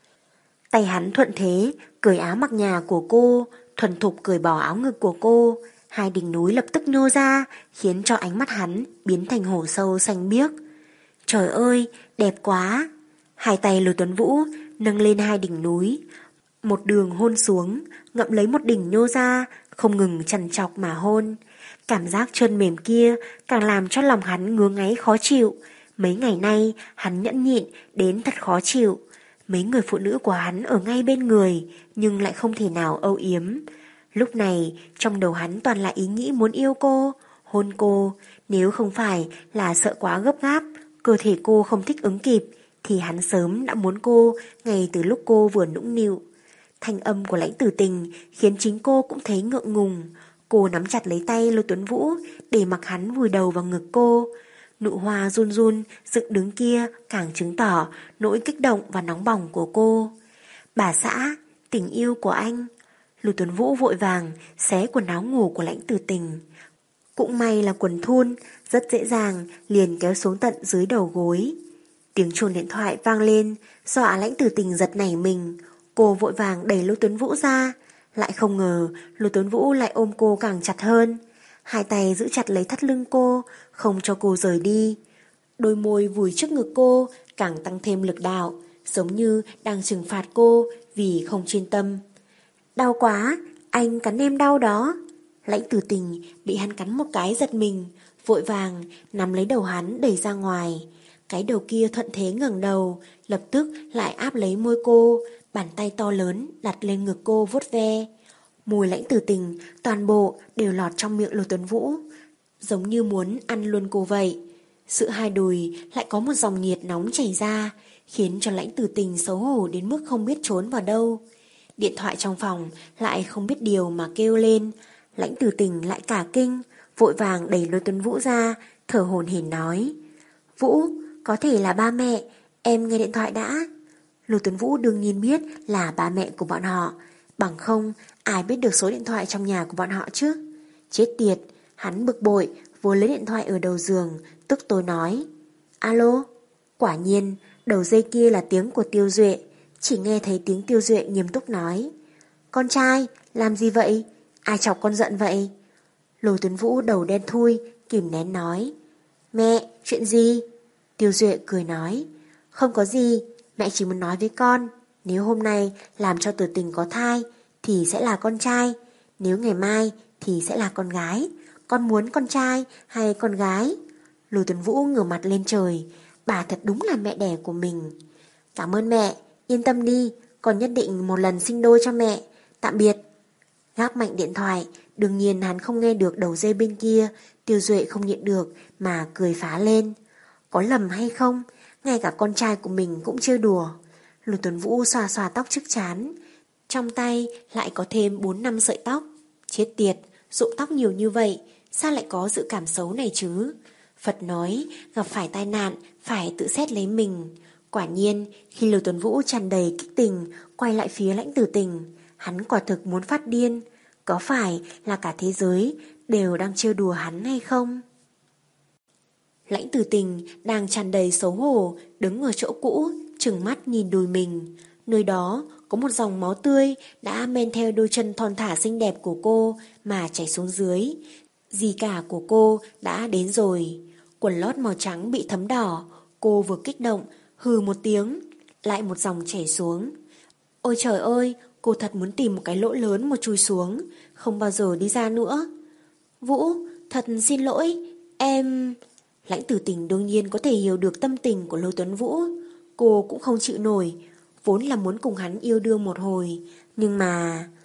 Tay hắn thuận thế cởi áo mặc nhà của cô, thuần thục cởi bỏ áo ngực của cô. Hai đỉnh núi lập tức nhô ra, khiến cho ánh mắt hắn biến thành hổ sâu xanh biếc. Trời ơi, đẹp quá! Hai tay Lưu Tuấn Vũ nâng lên hai đỉnh núi, một đường hôn xuống, ngậm lấy một đỉnh nhô ra, không ngừng chằn chọc mà hôn. Cảm giác trơn mềm kia càng làm cho lòng hắn ngứa ngáy khó chịu. Mấy ngày nay hắn nhẫn nhịn đến thật khó chịu. Mấy người phụ nữ của hắn ở ngay bên người, nhưng lại không thể nào âu yếm. Lúc này trong đầu hắn toàn là ý nghĩ muốn yêu cô, hôn cô. Nếu không phải là sợ quá gấp gáp, cơ thể cô không thích ứng kịp, thì hắn sớm đã muốn cô ngay từ lúc cô vừa nũng nịu. Thanh âm của Lãnh Tử Tình khiến chính cô cũng thấy ngượng ngùng. Cô nắm chặt lấy tay Lưu Tuấn Vũ để mặc hắn vùi đầu vào ngực cô. Nụ hoa run run dựng đứng kia càng chứng tỏ nỗi kích động và nóng bỏng của cô. Bà xã, tình yêu của anh. Lưu Tuấn Vũ vội vàng xé quần áo ngủ của Lãnh Tử Tình. Cũng may là quần thun, rất dễ dàng liền kéo xuống tận dưới đầu gối. Tiếng chuông điện thoại vang lên, dọa Lãnh Tử Tình giật nảy mình. Cô vội vàng đẩy Lưu Tuấn Vũ ra. Lại không ngờ Lưu Tuấn Vũ lại ôm cô càng chặt hơn. Hai tay giữ chặt lấy thắt lưng cô, không cho cô rời đi. Đôi môi vùi trước ngực cô càng tăng thêm lực đạo, giống như đang trừng phạt cô vì không chuyên tâm. Đau quá, anh cắn em đau đó. Lãnh Tử Tình bị hắn cắn một cái giật mình, vội vàng nắm lấy đầu hắn đẩy ra ngoài. Cái đầu kia thuận thế ngẩng đầu, lập tức lại áp lấy môi cô, bàn tay to lớn đặt lên ngực cô vuốt ve. Mùi Lãnh Tử Tình toàn bộ đều lọt trong miệng Lưu Tuấn Vũ, giống như muốn ăn luôn cô vậy. Giữa hai đùi lại có một dòng nhiệt nóng chảy ra, khiến cho Lãnh Tử Tình xấu hổ đến mức không biết trốn vào đâu. Điện thoại trong phòng lại không biết điều mà kêu lên. Lãnh Tử Tình lại cả kinh, vội vàng đẩy Lưu Tuấn Vũ ra, thở hổn hển nói: Vũ, có thể là ba mẹ, em nghe điện thoại đã. Lưu Tuấn Vũ đương nhiên biết là ba mẹ của bọn họ, bằng không ai biết được số điện thoại trong nhà của bọn họ chứ. Chết tiệt, hắn bực bội vồ lấy điện thoại ở đầu giường, tức tối nói: Alo. Quả nhiên đầu dây kia là tiếng của Tiêu Duệ. Chỉ nghe thấy tiếng Tiêu Duệ nghiêm túc nói: Con trai, làm gì vậy? Ai chọc con giận vậy? Lưu Tuấn Vũ đầu đen thui, kìm nén nói: Mẹ, chuyện gì? Tiêu Duệ cười nói: Không có gì, mẹ chỉ muốn nói với con, nếu hôm nay làm cho Tử Tình có thai thì sẽ là con trai, nếu ngày mai thì sẽ là con gái. Con muốn con trai hay con gái? Lưu Tuấn Vũ ngửa mặt lên trời, bà thật đúng là mẹ đẻ của mình. Cảm ơn mẹ, yên tâm đi, con nhất định một lần sinh đôi cho mẹ. Tạm biệt. Gác mạnh điện thoại, đương nhiên hắn không nghe được đầu dây bên kia. Tiêu Duệ không nhịn được mà cười phá lên. Có lầm hay không, ngay cả con trai của mình cũng trêu đùa. Lưu Tuấn Vũ xoa xoa tóc trước trán, trong tay lại có thêm bốn năm sợi tóc. Chết tiệt, rụng tóc nhiều như vậy, sao lại có dự cảm xấu này chứ? Phật nói gặp phải tai nạn phải tự xét lấy mình. Quả nhiên khi Lưu Tuấn Vũ tràn đầy kích tình quay lại phía Lãnh Tử Tình, hắn quả thực muốn phát điên. Có phải là cả thế giới đều đang trêu đùa hắn hay không? Lãnh Tử Tình đang tràn đầy xấu hổ đứng ở chỗ cũ, trừng mắt nhìn đùi mình. Nơi đó có một dòng máu tươi đã men theo đôi chân thon thả xinh đẹp của cô mà chảy xuống dưới. Dì cả của cô đã đến rồi. Quần lót màu trắng bị thấm đỏ. Cô vừa kích động hừ một tiếng, lại một dòng chảy xuống. Ôi trời ơi, cô thật muốn tìm một cái lỗ lớn mà chui xuống, không bao giờ đi ra nữa. Vũ, thật xin lỗi, em... Lãnh Tử Tình đương nhiên có thể hiểu được tâm tình của Lưu Tuấn Vũ. Cô cũng không chịu nổi, vốn là muốn cùng hắn yêu đương một hồi, nhưng mà...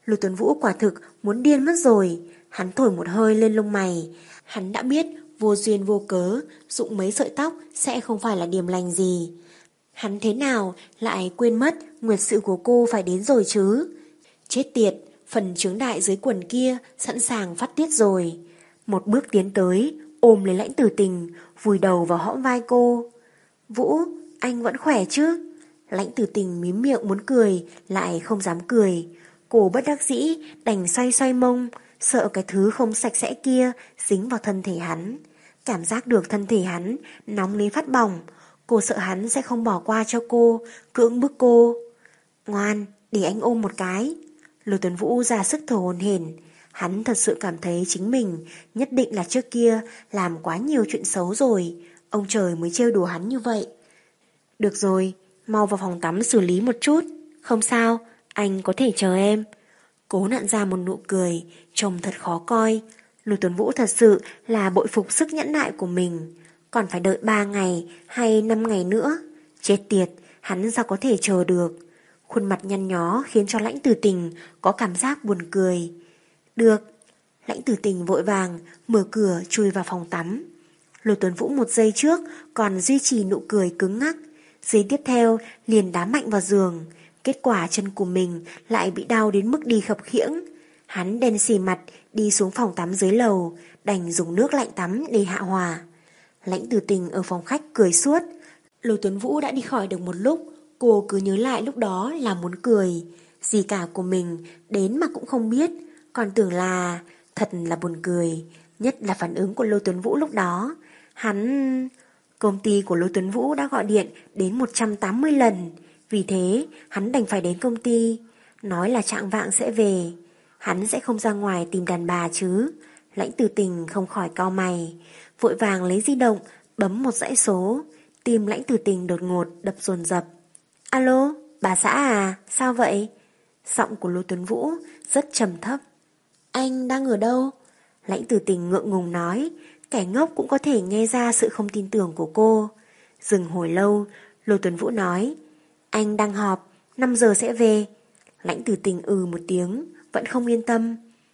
Lưu Tuấn Vũ quả thực muốn điên mất rồi. Hắn thổi một hơi lên lông mày. Hắn đã biết vô duyên vô cớ rụng mấy sợi tóc sẽ không phải là điềm lành gì. Hắn thế nào lại quên mất nguyệt sự của cô phải đến rồi chứ. Chết tiệt, phần trướng đại dưới quần kia sẵn sàng phát tiết rồi. Một bước tiến tới, ôm lấy Lãnh Tử Tình, vùi đầu vào hõm vai cô. Vũ, anh vẫn khỏe chứ? Lãnh Tử Tình mím miệng muốn cười, lại không dám cười. Cô bất đắc dĩ, đành xoay xoay mông, sợ cái thứ không sạch sẽ kia dính vào thân thể hắn. Cảm giác được thân thể hắn nóng đến phát bỏng. Cô sợ hắn sẽ không bỏ qua cho cô, cưỡng bức cô. Ngoan, để anh ôm một cái. Lưu Tuấn Vũ ra sức thở hổn hển. Hắn thật sự cảm thấy chính mình nhất định là trước kia làm quá nhiều chuyện xấu rồi. Ông trời mới trêu đùa hắn như vậy. Được rồi, mau vào phòng tắm xử lý một chút. Không sao, anh có thể chờ em. Cố nặn ra một nụ cười, trông thật khó coi. Lưu Tuấn Vũ thật sự là bội phục sức nhẫn nại của mình. Còn phải đợi ba ngày hay năm ngày nữa. Chết tiệt, hắn sao có thể chờ được. Khuôn mặt nhăn nhó khiến cho Lãnh Tử Tình có cảm giác buồn cười. Được. Lãnh Tử Tình vội vàng mở cửa chui vào phòng tắm. Lưu Tuấn Vũ một giây trước còn duy trì nụ cười cứng ngắc, giây tiếp theo liền đá mạnh vào giường. Kết quả chân của mình lại bị đau đến mức đi khập khiễng. Hắn đen xì mặt đi xuống phòng tắm dưới lầu, đành dùng nước lạnh tắm để hạ hòa. Lãnh Tử Tình ở phòng khách cười suốt. Lưu Tuấn Vũ đã đi khỏi được một lúc, cô cứ nhớ lại lúc đó là muốn cười. Gì cả của mình đến mà cũng không biết, còn tưởng là thật là buồn cười. Nhất là phản ứng của Lưu Tuấn Vũ lúc đó. Hắn... Công ty của Lưu Tuấn Vũ đã gọi điện đến một trăm tám mươi lần. Vì thế hắn đành phải đến công ty, nói là trạng vạng sẽ về. Hắn sẽ không ra ngoài tìm đàn bà chứ. Lãnh Tử Tình không khỏi cau mày, vội vàng lấy di động bấm một dãy số. Tim Lãnh Tử Tình đột ngột đập dồn dập. Alo, bà xã à, sao vậy? Giọng của Lưu Tuấn Vũ rất trầm thấp. Anh đang ở đâu? Lãnh Tử Tình ngượng ngùng nói. Kẻ ngốc cũng có thể nghe ra sự không tin tưởng của cô. Dừng hồi lâu, Lưu Tuấn Vũ nói. Anh đang họp, năm giờ sẽ về. Lãnh Tử Tình ừ một tiếng, vẫn không yên tâm.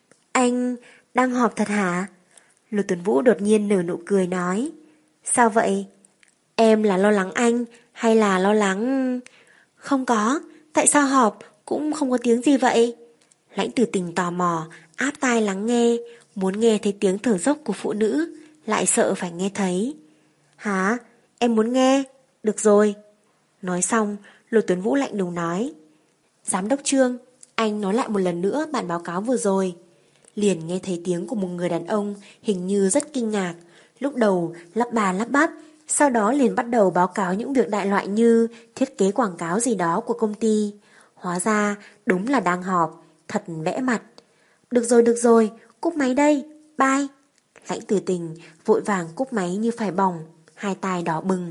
Anh đang họp thật hả? Lưu Tuấn Vũ đột nhiên nở nụ cười nói. Sao vậy? Em là lo lắng anh hay là lo lắng... Không có, tại sao họp cũng không có tiếng gì vậy? Lãnh Tử Tình tò mò, áp tai lắng nghe, muốn nghe thấy tiếng thở dốc của phụ nữ, lại sợ phải nghe thấy. Hả? Em muốn nghe? Được rồi. Nói xong, Lưu Tuấn Vũ lạnh lùng nói. Giám đốc Trương, anh nói lại một lần nữa bản báo cáo vừa rồi. Liền nghe thấy tiếng của một người đàn ông hình như rất kinh ngạc. Lúc đầu lắp bà lắp bắp, sau đó liền bắt đầu báo cáo những việc đại loại như thiết kế quảng cáo gì đó của công ty. Hóa ra đúng là đang họp, thật vẽ mặt. Được rồi, được rồi, cúp máy đây, bye. Lãnh Tử Tình vội vàng cúp máy như phải bỏng, hai tai đỏ bừng.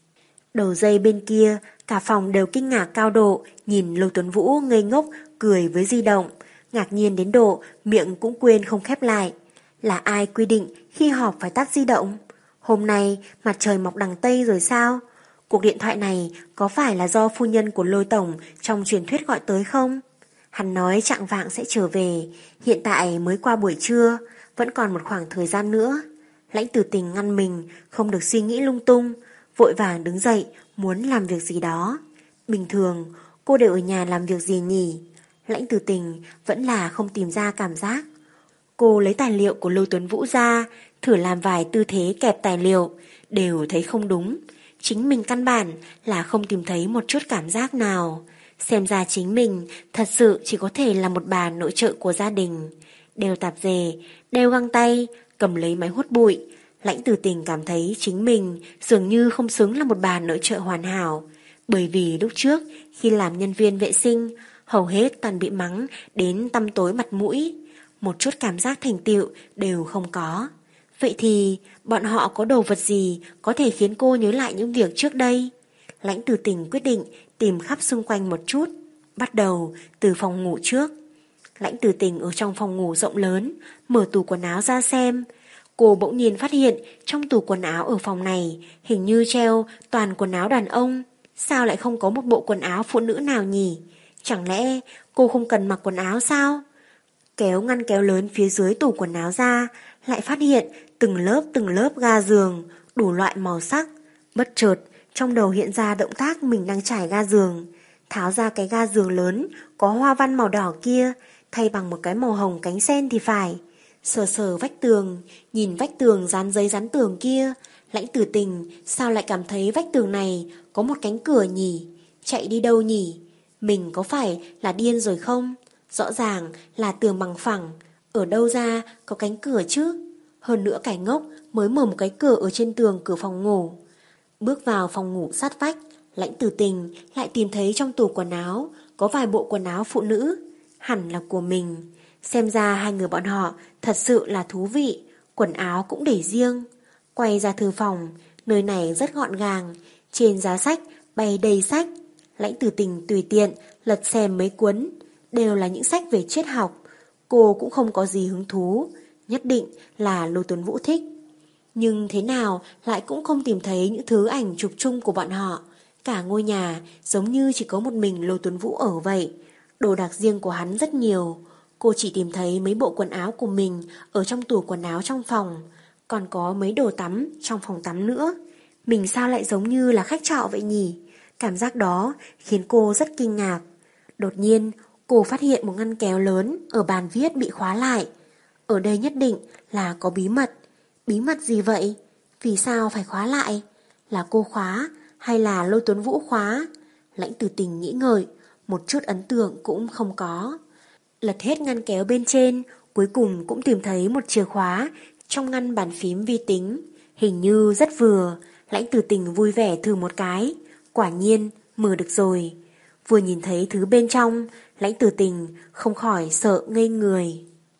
Đầu dây bên kia, cả phòng đều kinh ngạc cao độ, nhìn Lưu Tuấn Vũ ngây ngốc cười với di động, ngạc nhiên đến độ miệng cũng quên không khép lại. Là ai quy định khi họp phải tắt di động? Hôm nay mặt trời mọc đằng Tây rồi sao? Cuộc điện thoại này có phải là do phu nhân của Lôi Tổng trong truyền thuyết gọi tới không? Hắn nói chạng vạng sẽ trở về, hiện tại mới qua buổi trưa, vẫn còn một khoảng thời gian nữa. Lãnh Tử Tình ngăn mình, không được suy nghĩ lung tung, vội vàng đứng dậy, muốn làm việc gì đó. Bình thường, cô đều ở nhà làm việc gì nhỉ? Lãnh Tử Tình vẫn là không tìm ra cảm giác. Cô lấy tài liệu của Lưu Tuấn Vũ ra, thử làm vài tư thế kẹp tài liệu, đều thấy không đúng. Chính mình căn bản là không tìm thấy một chút cảm giác nào. Xem ra chính mình thật sự chỉ có thể là một bà nội trợ của gia đình. Đeo tạp dề, đeo găng tay, cầm lấy máy hút bụi. Lãnh Tử Tình cảm thấy chính mình dường như không xứng là một bà nội trợ hoàn hảo. Bởi vì lúc trước khi làm nhân viên vệ sinh, hầu hết toàn bị mắng đến tăm tối mặt mũi. Một chút cảm giác thành tựu đều không có. Vậy thì bọn họ có đồ vật gì có thể khiến cô nhớ lại những việc trước đây? Lãnh Tử Tình quyết định tìm khắp xung quanh một chút. Bắt đầu từ phòng ngủ trước. Lãnh Tử Tình ở trong phòng ngủ rộng lớn, mở tủ quần áo ra xem. Cô bỗng nhiên phát hiện trong tủ quần áo ở phòng này hình như treo toàn quần áo đàn ông. Sao lại không có một bộ quần áo phụ nữ nào nhỉ? Chẳng lẽ cô không cần mặc quần áo sao? Kéo ngăn kéo lớn phía dưới tủ quần áo ra, lại phát hiện từng lớp từng lớp ga giường, đủ loại màu sắc. Bất chợt, trong đầu hiện ra động tác mình đang trải ga giường. Tháo ra cái ga giường lớn có hoa văn màu đỏ kia, thay bằng một cái màu hồng cánh sen thì phải. Sờ sờ vách tường, nhìn vách tường dán giấy dán tường kia, Lãnh Tử Tình sao lại cảm thấy vách tường này có một cánh cửa nhỉ? Chạy đi đâu nhỉ? Mình có phải là điên rồi không? Rõ ràng là tường bằng phẳng, ở đâu ra có cánh cửa chứ? Hơn nữa kẻ ngốc mới mở một cái cửa ở trên tường cửa phòng ngủ. Bước vào phòng ngủ sát vách, Lãnh Tử Tình lại tìm thấy trong tủ quần áo có vài bộ quần áo phụ nữ, hẳn là của mình. Xem ra hai người bọn họ thật sự là thú vị, quần áo cũng để riêng. Quay ra thư phòng, nơi này rất gọn gàng, trên giá sách bày đầy sách. Lãnh Tử Tình tùy tiện lật xem mấy cuốn, đều là những sách về triết học. Cô cũng không có gì hứng thú, nhất định là Lô Tuấn Vũ thích. Nhưng thế nào lại cũng không tìm thấy những thứ ảnh chụp chung của bọn họ. Cả ngôi nhà giống như chỉ có một mình Lô Tuấn Vũ ở vậy. Đồ đạc riêng của hắn rất nhiều. Cô chỉ tìm thấy mấy bộ quần áo của mình ở trong tủ quần áo trong phòng, còn có mấy đồ tắm trong phòng tắm nữa. Mình sao lại giống như là khách trọ vậy nhỉ? Cảm giác đó khiến cô rất kinh ngạc. Đột nhiên cô phát hiện một ngăn kéo lớn ở bàn viết bị khóa lại. Ở đây nhất định là có bí mật. Bí mật gì vậy? Vì sao phải khóa lại? Là cô khóa hay là Lô Tuấn Vũ khóa? Lãnh Tử Tình nghĩ ngợi, một chút ấn tượng cũng không có. Lật hết ngăn kéo bên trên, cuối cùng cũng tìm thấy một chìa khóa trong ngăn bàn phím vi tính. Hình như rất vừa. Lãnh Tử Tình vui vẻ thử một cái. Quả nhiên mở được rồi. Vừa nhìn thấy thứ bên trong, Lãnh Tử Tình không khỏi sợ ngây người.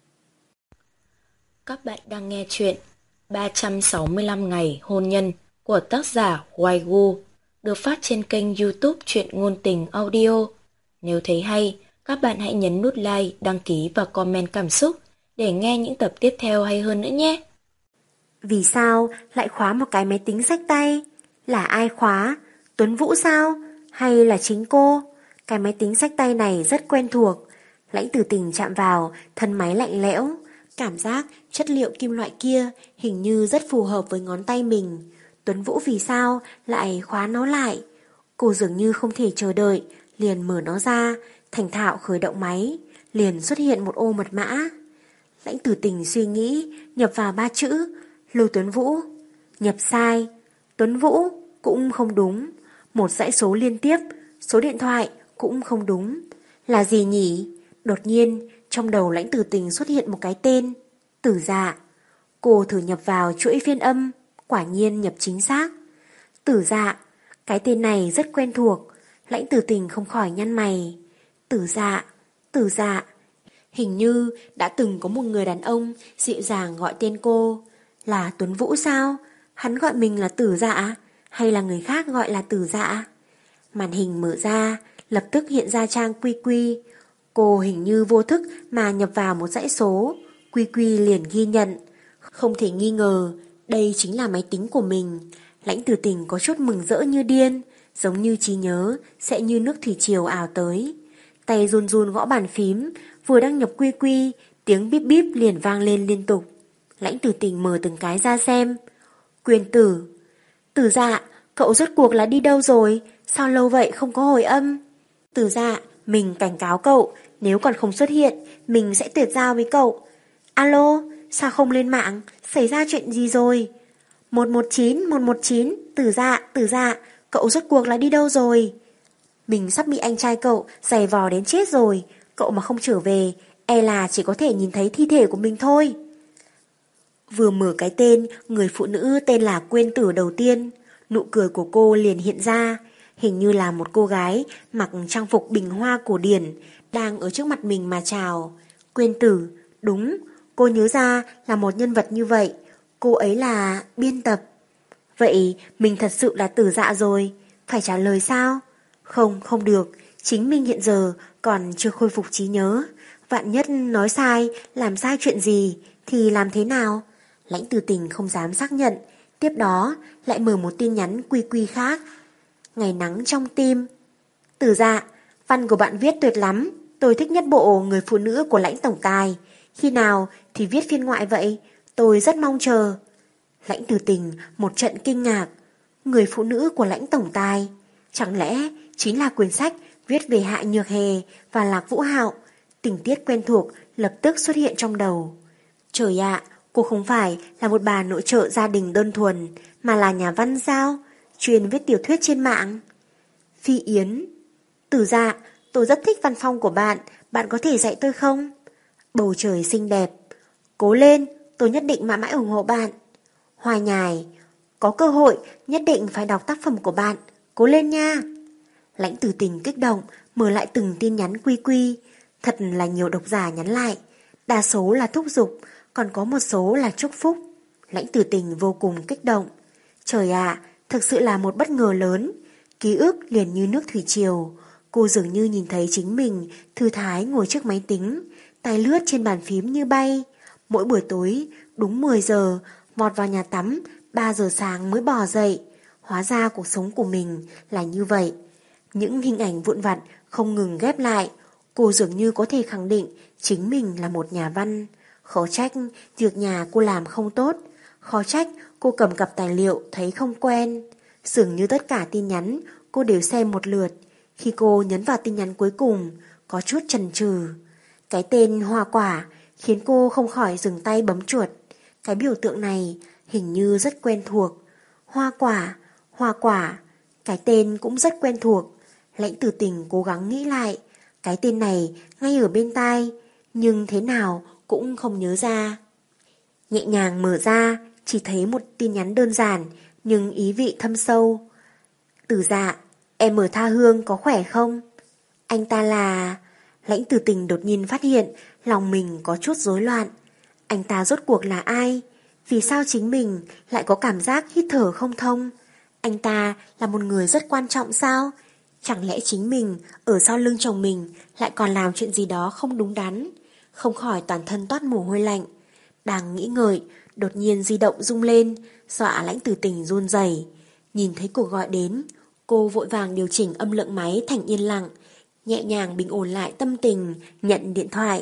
Các bạn đang nghe chuyện ba trăm sáu mươi lăm ngày hôn nhân của tác giả Waigu, được phát trên kênh YouTube Truyện Ngôn Tình Audio. Nếu thấy hay, các bạn hãy nhấn nút like, đăng ký và comment cảm xúc để nghe những tập tiếp theo hay hơn nữa nhé. Vì sao lại khóa một cái máy tính xách tay? Là ai khóa? Tuấn Vũ sao? Hay là chính cô? Cái máy tính xách tay này rất quen thuộc. Lãnh Tử Tình chạm vào thân máy lạnh lẽo. Cảm giác chất liệu kim loại kia hình như rất phù hợp với ngón tay mình. Tuấn Vũ vì sao lại khóa nó lại? Cô dường như không thể chờ đợi, liền mở nó ra, thành thạo khởi động máy, liền xuất hiện một ô mật mã. Lãnh Tử Tình suy nghĩ, nhập vào ba chữ Lưu Tuấn Vũ. Nhập sai, Tuấn Vũ cũng không đúng, một dãy số liên tiếp, số điện thoại cũng không đúng. Là gì nhỉ? Đột nhiên trong đầu Lãnh Tử Tình xuất hiện một cái tên, Tử Dạ. Cô thử nhập vào chuỗi phiên âm, quả nhiên nhập chính xác. Tử Dạ, cái tên này rất quen thuộc. Lãnh Tử Tình không khỏi nhăn mày. Tử Dạ, Tử Dạ. Hình như đã từng có một người đàn ông dịu dàng gọi tên cô. Là Tuấn Vũ sao? Hắn gọi mình là Tử Dạ, hay là người khác gọi là Tử Dạ? Màn hình mở ra, lập tức hiện ra trang quy quy. Cô hình như vô thức mà nhập vào một dãy số, quy quy liền ghi nhận. Không thể nghi ngờ, đây chính là máy tính của mình. Lãnh Tử Tình có chút mừng rỡ như điên, giống như trí nhớ sẽ như nước thủy triều ào tới. Tay run run gõ bàn phím, vừa đăng nhập quy quy, tiếng bíp bíp liền vang lên liên tục. Lãnh Tử Tình mở từng cái ra xem. Quyền Tử. Tử Dạ, cậu rốt cuộc là đi đâu rồi? Sao lâu vậy không có hồi âm? Tử Dạ, mình cảnh cáo cậu, nếu còn không xuất hiện, mình sẽ tuyệt giao với cậu. Alo, sao không lên mạng? Xảy ra chuyện gì rồi? một một chín, một một chín, Tử Dạ, Tử Dạ, cậu rốt cuộc là đi đâu rồi? Mình sắp bị anh trai cậu giày vò đến chết rồi. Cậu mà không trở về, e là chỉ có thể nhìn thấy thi thể của mình thôi. Vừa mở cái tên, người phụ nữ tên là Quyên Tử đầu tiên, nụ cười của cô liền hiện ra. Hình như là một cô gái mặc trang phục bình hoa cổ điển đang ở trước mặt mình mà chào. Quyên Tử, đúng, cô nhớ ra là một nhân vật như vậy. Cô ấy là biên tập. Vậy mình thật sự là Tử Dạ rồi, phải trả lời sao? Không, không được, chính mình hiện giờ còn chưa khôi phục trí nhớ. Vạn nhất nói sai, làm sai chuyện gì thì làm thế nào? Lãnh Tử Tình không dám xác nhận. Tiếp đó lại mở một tin nhắn quy quy khác. Ngày nắng trong tim. Tử Dạ, văn của bạn viết tuyệt lắm, tôi thích nhất bộ Người phụ nữ của Lãnh tổng tài. Khi nào thì viết phiên ngoại vậy? Tôi rất mong chờ. Lãnh Tử Tình một trận kinh ngạc. Người phụ nữ của Lãnh tổng tài? Chẳng lẽ chính là quyển sách viết về Hạ Nhược Hề và Lạc Vũ Hạo? Tình tiết quen thuộc lập tức xuất hiện trong đầu. Trời ạ, cô không phải là một bà nội trợ gia đình đơn thuần, mà là nhà văn sao? Chuyên viết tiểu thuyết trên mạng. Phi Yến. Từ Dạ, tôi rất thích văn phong của bạn, bạn có thể dạy tôi không? Bầu trời xinh đẹp. Cố lên, tôi nhất định mãi mãi ủng hộ bạn. Hoa Nhài. Có cơ hội nhất định phải đọc tác phẩm của bạn, cố lên nha. Lãnh Tử Tình kích động mở lại từng tin nhắn quy quy. Thật là nhiều độc giả nhắn lại, đa số là thúc giục, còn có một số là chúc phúc. Lãnh Tử Tình vô cùng kích động. Trời ạ, thực sự là một bất ngờ lớn. Ký ức liền như nước thủy triều. Cô dường như nhìn thấy chính mình thư thái ngồi trước máy tính, tay lướt trên bàn phím như bay. Mỗi buổi tối đúng mười giờ vọt vào nhà tắm, ba giờ sáng mới bò dậy. Hóa ra cuộc sống của mình là như vậy. Những hình ảnh vụn vặt không ngừng ghép lại. Cô dường như có thể khẳng định chính mình là một nhà văn. Khó trách việc nhà cô làm không tốt. Khó trách cô cầm cặp tài liệu thấy không quen. Dường như tất cả tin nhắn cô đều xem một lượt. Khi cô nhấn vào tin nhắn cuối cùng, có chút chần chừ. Cái tên Hoa Quả khiến cô không khỏi dừng tay bấm chuột. Cái biểu tượng này hình như rất quen thuộc. Hoa Quả, Hoa Quả, cái tên cũng rất quen thuộc. Lãnh Tử Tình cố gắng nghĩ lại. Cái tên này ngay ở bên tai, nhưng thế nào cũng không nhớ ra. Nhẹ nhàng mở ra, chỉ thấy một tin nhắn đơn giản, nhưng ý vị thâm sâu. Từ Dạ, em ở Tha Hương có khỏe không? Anh ta là... Lãnh Tử Tình đột nhiên phát hiện lòng mình có chút rối loạn. Anh ta rốt cuộc là ai? Vì sao chính mình lại có cảm giác hít thở không thông? Anh ta là một người rất quan trọng sao? Chẳng lẽ chính mình ở sau lưng chồng mình lại còn làm chuyện gì đó không đúng đắn? Không khỏi toàn thân toát mồ hôi lạnh. Đang nghĩ ngợi, đột nhiên di động rung lên, dọa Lãnh Tử Tình run rẩy. Nhìn thấy cuộc gọi đến, cô vội vàng điều chỉnh âm lượng máy thành yên lặng, nhẹ nhàng bình ổn lại tâm tình, nhận điện thoại.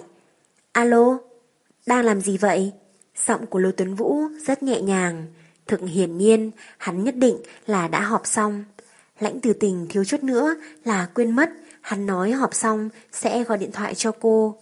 Alo, đang làm gì vậy? Giọng của Lô Tuấn Vũ rất nhẹ nhàng. Thực hiển nhiên hắn nhất định là đã họp xong. Lãnh Tử Tình thiếu chút nữa là quên mất hắn nói họp xong sẽ gọi điện thoại cho cô.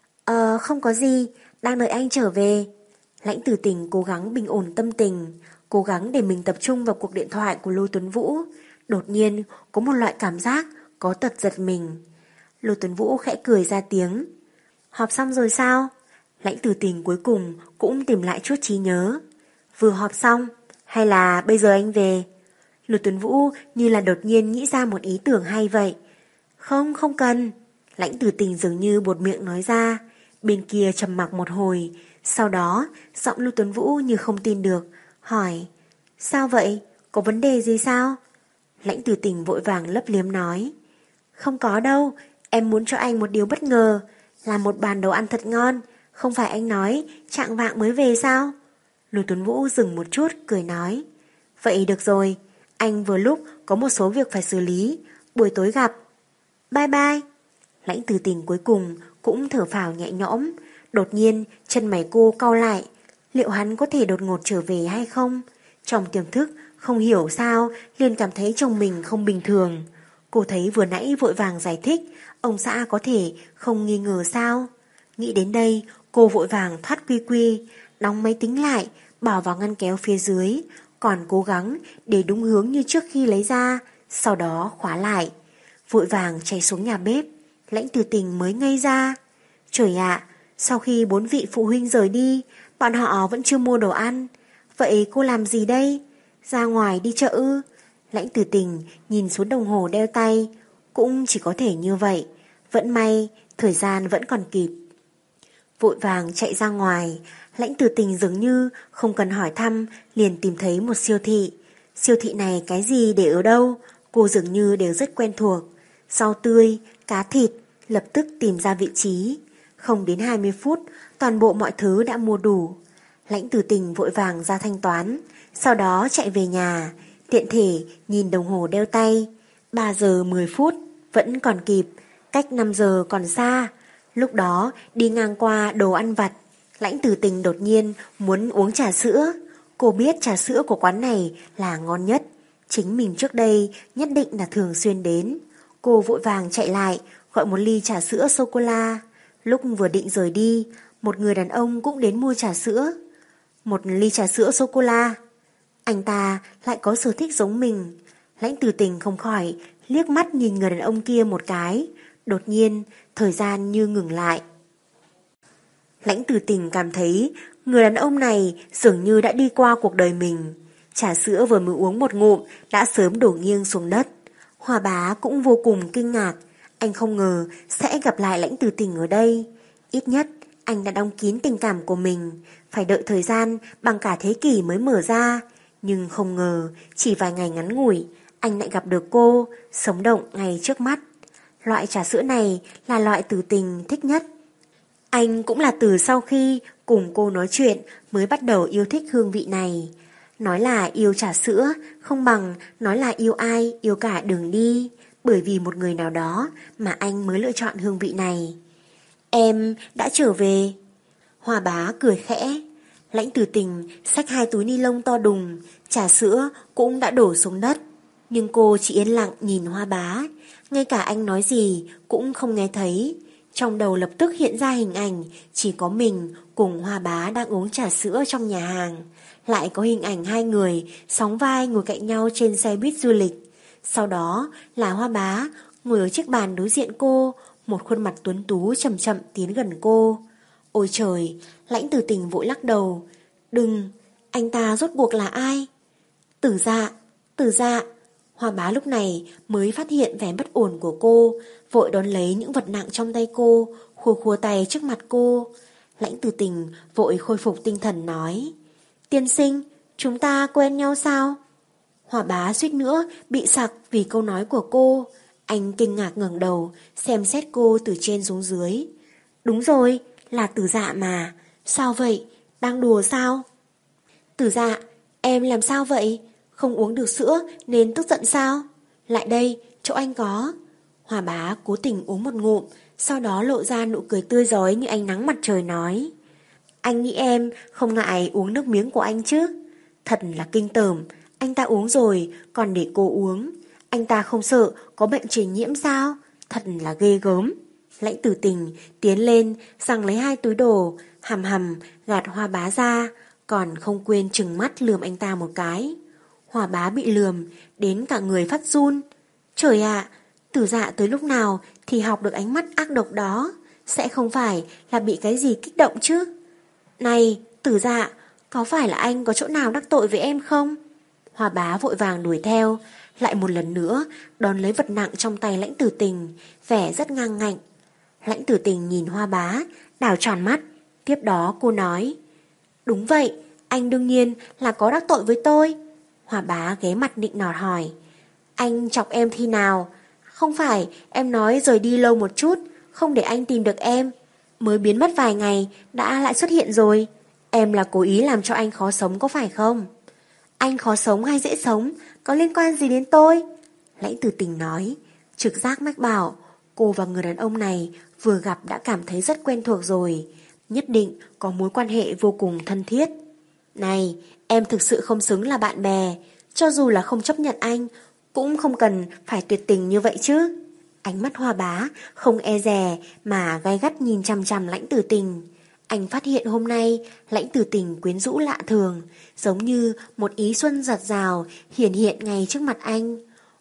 Ờ không có gì, đang đợi anh trở về. Lãnh Tử Tình cố gắng bình ổn tâm tình, cố gắng để mình tập trung vào cuộc điện thoại của Lô Tuấn Vũ. Đột nhiên có một loại cảm giác có tật giật mình. Lô Tuấn Vũ khẽ cười ra tiếng. Họp xong rồi sao? Lãnh Tử Tình cuối cùng cũng tìm lại chút trí nhớ. Vừa họp xong, hay là bây giờ anh về? Lô Tuấn Vũ như là đột nhiên nghĩ ra một ý tưởng hay vậy. Không, không cần. Lãnh Tử Tình dường như buột miệng nói ra. Bên kia trầm mặc một hồi. Sau đó giọng Lô Tuấn Vũ như không tin được, hỏi: Sao vậy? Có vấn đề gì sao? Lãnh Tử Tình vội vàng lấp liếm nói: Không có đâu, em muốn cho anh một điều bất ngờ, làm một bàn đồ ăn thật ngon. Không phải anh nói chạng vạng mới về sao? Lô Tuấn Vũ dừng một chút cười nói: Vậy được rồi, anh vừa lúc có một số việc phải xử lý, buổi tối gặp. Bye bye. Lãnh Tử Tình cuối cùng cũng thở phào nhẹ nhõm. Đột nhiên chân mày cô cau lại. Liệu hắn có thể đột ngột trở về hay không? Trong tiềm thức không hiểu sao liền cảm thấy chồng mình không bình thường. Cô thấy vừa nãy vội vàng giải thích, ông xã có thể không nghi ngờ sao? Nghĩ đến đây cô vội vàng thoát quy quy, đóng máy tính lại, bỏ vào ngăn kéo phía dưới, còn cố gắng để đúng hướng như trước khi lấy ra, sau đó khóa lại. Vội vàng chạy xuống nhà bếp. Lãnh Tử Tình mới ngây ra. Trời ạ, sau khi bốn vị phụ huynh rời đi, bọn họ vẫn chưa mua đồ ăn. Vậy cô làm gì đây? Ra ngoài đi chợ ư? Lãnh Tử Tình nhìn xuống đồng hồ đeo tay. Cũng chỉ có thể như vậy. Vẫn may, thời gian vẫn còn kịp. Vội vàng chạy ra ngoài. Lãnh Tử Tình dường như không cần hỏi thăm liền tìm thấy một siêu thị. Siêu thị này cái gì để ở đâu, cô dường như đều rất quen thuộc. Rau tươi, cá thịt, lập tức tìm ra vị trí. Không đến hai mươi phút, toàn bộ mọi thứ đã mua đủ. Lãnh Tử Tình vội vàng ra thanh toán, sau đó chạy về nhà, tiện thể nhìn đồng hồ đeo tay. Ba giờ mười phút, vẫn còn kịp. cách năm giờ còn xa. Lúc đó đi ngang qua đồ ăn vặt, Lãnh Tử Tình đột nhiên muốn uống trà sữa. Cô biết trà sữa của quán này là ngon nhất, chính mình trước đây nhất định là thường xuyên đến. Cô vội vàng chạy lại gọi một ly trà sữa sô-cô-la. Lúc vừa định rời đi, một người đàn ông cũng đến mua trà sữa. Một ly trà sữa sô-cô-la. Anh ta lại có sở thích giống mình. Lãnh Tử Tình không khỏi liếc mắt nhìn người đàn ông kia một cái. Đột nhiên thời gian như ngừng lại. Lãnh Tử Tình cảm thấy người đàn ông này dường như đã đi qua cuộc đời mình. Trà sữa vừa mới uống một ngụm đã sớm đổ nghiêng xuống đất. Hoa Bá cũng vô cùng kinh ngạc. Anh không ngờ sẽ gặp lại Lãnh Tử Tình ở đây. Ít nhất anh đã đóng kín tình cảm của mình, phải đợi thời gian bằng cả thế kỷ mới mở ra. Nhưng không ngờ chỉ vài ngày ngắn ngủi anh lại gặp được cô, sống động ngay trước mắt. Loại trà sữa này là loại Tử Tình thích nhất. Anh cũng là từ sau khi cùng cô nói chuyện mới bắt đầu yêu thích hương vị này. Nói là yêu trà sữa không bằng nói là yêu ai, yêu cả đường đi. Bởi vì một người nào đó mà anh mới lựa chọn hương vị này. Em đã trở về. Hoa Bá cười khẽ. Lãnh Tử Tình xách hai túi ni lông to đùng, trà sữa cũng đã đổ xuống đất. Nhưng cô chỉ yên lặng nhìn Hoa Bá, ngay cả anh nói gì cũng không nghe thấy. Trong đầu lập tức hiện ra hình ảnh chỉ có mình cùng Hoa Bá đang uống trà sữa trong nhà hàng. Lại có hình ảnh hai người sóng vai ngồi cạnh nhau trên xe buýt du lịch. Sau đó là Hoa Bá ngồi ở chiếc bàn đối diện cô, một khuôn mặt tuấn tú chậm chậm tiến gần cô. Ôi trời, Lãnh Tử Tình vội lắc đầu. Đừng, anh ta rốt cuộc là ai? Tử Dạ, Tử Dạ. Hoa Bá lúc này mới phát hiện vẻ bất ổn của cô, vội đón lấy những vật nặng trong tay cô, khua khua tay trước mặt cô. Lãnh Tử Tình vội khôi phục tinh thần nói: Tiên sinh, chúng ta quen nhau sao? Hoa Bá suýt nữa bị sặc vì câu nói của cô. Anh kinh ngạc ngẩng đầu xem xét cô từ trên xuống dưới. Đúng rồi, là Tử Dạ mà. Sao vậy? Đang đùa sao? Tử Dạ, em làm sao vậy? Không uống được sữa nên tức giận sao? Lại đây, chỗ anh có. Hoa Bá cố tình uống một ngụm, sau đó lộ ra nụ cười tươi rói như ánh nắng mặt trời nói: Anh nghĩ em không ngại uống nước miếng của anh chứ? Thật là kinh tởm, anh ta uống rồi còn để cô uống. Anh ta không sợ có bệnh truyền nhiễm sao? Thật là ghê gớm. Lãnh Tử Tình tiến lên giằng lấy hai túi đồ, hầm hầm gạt Hoa Bá ra, còn không quên trừng mắt lườm anh ta một cái. Hoa Bá bị lườm đến cả người phát run. Trời ạ, Tử Dạ tới lúc nào thì học được ánh mắt ác độc đó? Sẽ không phải là bị cái gì kích động chứ? Này, Tử Dạ, có phải là anh có chỗ nào đắc tội với em không? Hoa Bá vội vàng đuổi theo, lại một lần nữa đón lấy vật nặng trong tay Lãnh Tử Tình, vẻ rất ngang ngạnh. Lãnh Tử Tình nhìn Hoa Bá, đảo tròn mắt. Tiếp đó cô nói: Đúng vậy, anh đương nhiên là có đắc tội với tôi. Hoa Bá ghé mặt nịnh nọt hỏi: Anh chọc em khi nào? Không phải em nói rời đi lâu một chút, không để anh tìm được em, mới biến mất vài ngày đã lại xuất hiện rồi. Em là cố ý làm cho anh khó sống có phải không? Anh khó sống hay dễ sống có liên quan gì đến tôi? Lãnh Tử Tình nói. Trực giác mách bảo cô và người đàn ông này vừa gặp đã cảm thấy rất quen thuộc rồi, nhất định có mối quan hệ vô cùng thân thiết. Này, em thực sự không xứng là bạn bè. Cho dù là không chấp nhận anh cũng không cần phải tuyệt tình như vậy chứ. Ánh mắt Hoa Bá không e dè mà gay gắt nhìn chằm chằm Lãnh Tử Tình. Anh phát hiện hôm nay Lãnh Tử Tình quyến rũ lạ thường, giống như một ý xuân giặt rào hiển hiện ngay trước mặt anh.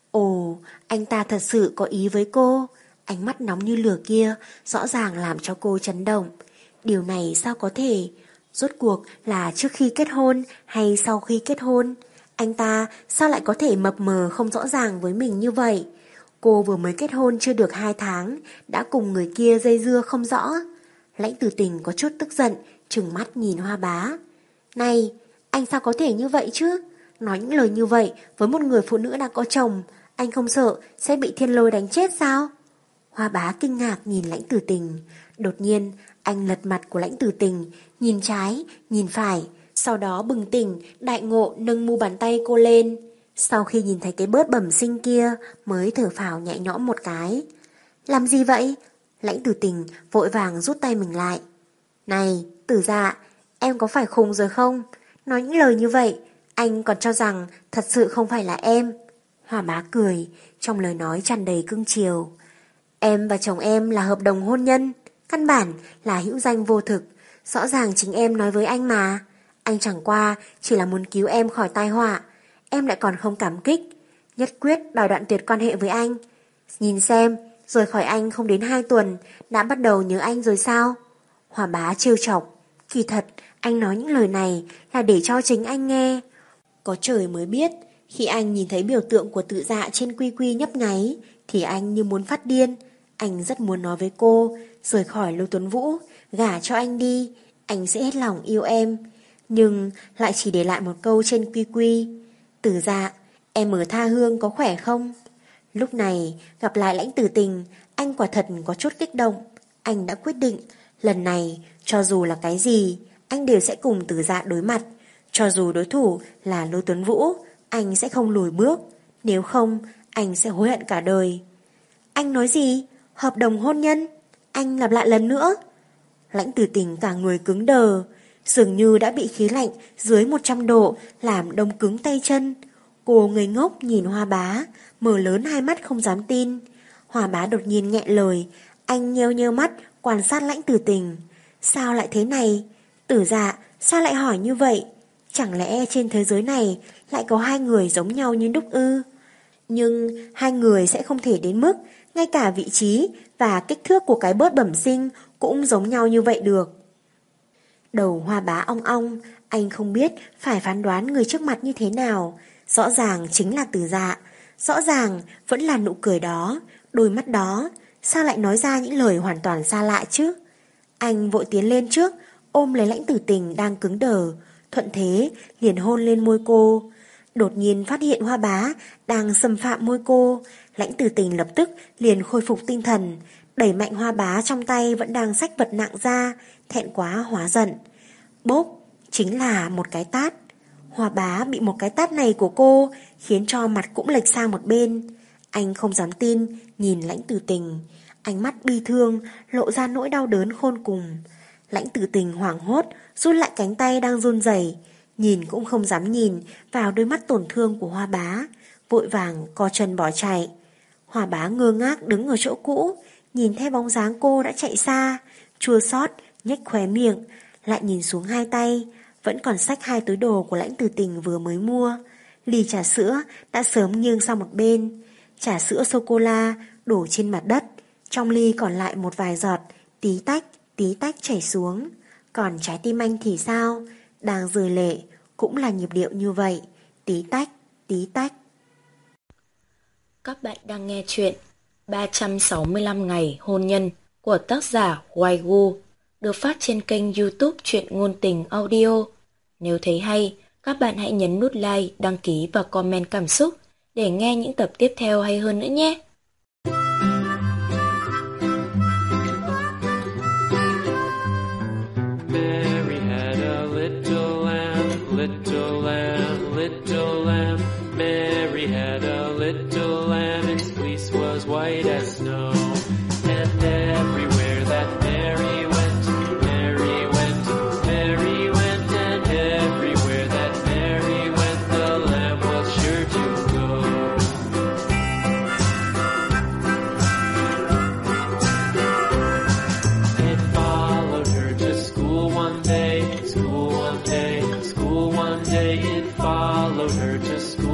Ồ, anh ta thật sự có ý với cô. Ánh mắt nóng như lửa kia rõ ràng làm cho cô chấn động. Điều này sao có thể? Rốt cuộc là trước khi kết hôn hay sau khi kết hôn? Anh ta sao lại có thể mập mờ không rõ ràng với mình như vậy? Cô vừa mới kết hôn chưa được hai tháng đã cùng người kia dây dưa không rõ. Lãnh Tử Tình có chút tức giận, trừng mắt nhìn Hoa Bá. Này, anh sao có thể như vậy chứ? Nói những lời như vậy với một người phụ nữ đã có chồng, anh không sợ sẽ bị thiên lôi đánh chết sao? Hoa Bá kinh ngạc nhìn Lãnh Tử Tình. Đột nhiên anh lật mặt của Lãnh Tử Tình, nhìn trái, nhìn phải, sau đó bừng tỉnh, đại ngộ nâng mu bàn tay cô lên. Sau khi nhìn thấy cái bớt bẩm sinh kia mới thở phào nhẹ nhõm một cái. Làm gì vậy? Lãnh Tử Tình vội vàng rút tay mình lại. Này, Tử Dạ, em có phải khùng rồi không? Nói những lời như vậy, anh còn cho rằng thật sự không phải là em. Hoa Bá cười, trong lời nói tràn đầy cưng chiều. Em và chồng em là hợp đồng hôn nhân, căn bản là hữu danh vô thực. Rõ ràng chính em nói với anh mà. Anh chẳng qua chỉ là muốn cứu em khỏi tai họa. Em lại còn không cảm kích, nhất quyết đòi đoạn tuyệt quan hệ với anh. Nhìn xem, rời khỏi anh không đến hai tuần đã bắt đầu nhớ anh rồi sao? Hoa Bá trêu chọc. Kỳ thật anh nói những lời này là để cho chính anh nghe. Có trời mới biết, khi anh nhìn thấy biểu tượng của Tự Dạ trên quy quy nhấp nháy thì anh như muốn phát điên. Anh rất muốn nói với cô rời khỏi Lưu Tuấn Vũ, gả cho anh đi, anh sẽ hết lòng yêu em. Nhưng lại chỉ để lại một câu trên quy quy. Tử Dạ, em ở tha hương có khỏe không? Lúc này gặp lại Lãnh Tử Tình, anh quả thật có chút kích động. Anh đã quyết định lần này cho dù là cái gì anh đều sẽ cùng Tử Dạ đối mặt. Cho dù đối thủ là Lưu Tuấn Vũ, anh sẽ không lùi bước. Nếu không anh sẽ hối hận cả đời. Anh nói gì? Hợp đồng hôn nhân? Anh lặp lại lần nữa. Lãnh Tử Tình cả người cứng đờ, dường như đã bị khí lạnh dưới một trăm độ làm đông cứng tay chân. Cô ngây ngốc nhìn Hoa Bá, mở lớn hai mắt không dám tin. Hoa Bá đột nhiên nghẹn lời, anh nheo nheo mắt quan sát Lãnh Tử Tình. Sao lại thế này? Tử Dạ, sao lại hỏi như vậy? Chẳng lẽ trên thế giới này lại có hai người giống nhau như đúc ư? Nhưng hai người sẽ không thể đến mức ngay cả vị trí và kích thước của cái bớt bẩm sinh cũng giống nhau như vậy được. Đầu Hoa Bá ong ong, anh không biết phải phán đoán người trước mặt như thế nào. Rõ ràng chính là Tử Dạ, rõ ràng vẫn là nụ cười đó, đôi mắt đó. Sao lại nói ra những lời hoàn toàn xa lạ chứ? Anh vội tiến lên trước, ôm lấy Lãnh Tử Tình đang cứng đờ, thuận thế liền hôn lên môi cô. Đột nhiên phát hiện Hoa Bá đang xâm phạm môi cô, Lãnh Tử Tình lập tức liền khôi phục tinh thần, đẩy mạnh Hoa Bá trong tay vẫn đang xách vật nặng ra, thẹn quá hóa giận. Bốp, chính là một cái tát. Hoa Bá bị một cái tát này của cô khiến cho mặt cũng lệch sang một bên. Anh không dám tin nhìn Lãnh Tử Tình, ánh mắt bi thương lộ ra nỗi đau đớn khôn cùng. Lãnh Tử Tình hoảng hốt rút lại cánh tay đang run rẩy, nhìn cũng không dám nhìn vào đôi mắt tổn thương của Hoa Bá, vội vàng co chân bỏ chạy. Hoa Bá ngơ ngác đứng ở chỗ cũ, nhìn theo bóng dáng cô đã chạy xa, chua xót nhếch khóe miệng, lại nhìn xuống hai tay, vẫn còn xách hai túi đồ của Lãnh Tử Tình vừa mới mua. Ly trà sữa đã sớm nghiêng sang một bên, trà sữa sô-cô-la đổ trên mặt đất, trong ly còn lại một vài giọt, tí tách, tí tách chảy xuống. Còn trái tim anh thì sao? Đang rơi lệ, cũng là nhịp điệu như vậy, tí tách, tí tách. Các bạn đang nghe chuyện ba trăm sáu mươi lăm ngày hôn nhân của tác giả Waigu, được phát trên kênh YouTube Truyện Ngôn Tình Audio. Nếu thấy hay, các bạn hãy nhấn nút like, đăng ký và comment cảm xúc để nghe những tập tiếp theo hay hơn nữa nhé. Mary had a little lamb, little lamb, little lamb. Mary had a little lamb, its fleece was white as snow. And everywhere that Mary went, Mary went, Mary went. And everywhere that Mary went, the lamb was sure to go. It followed her to school one day, school one day, school one day. It followed her to school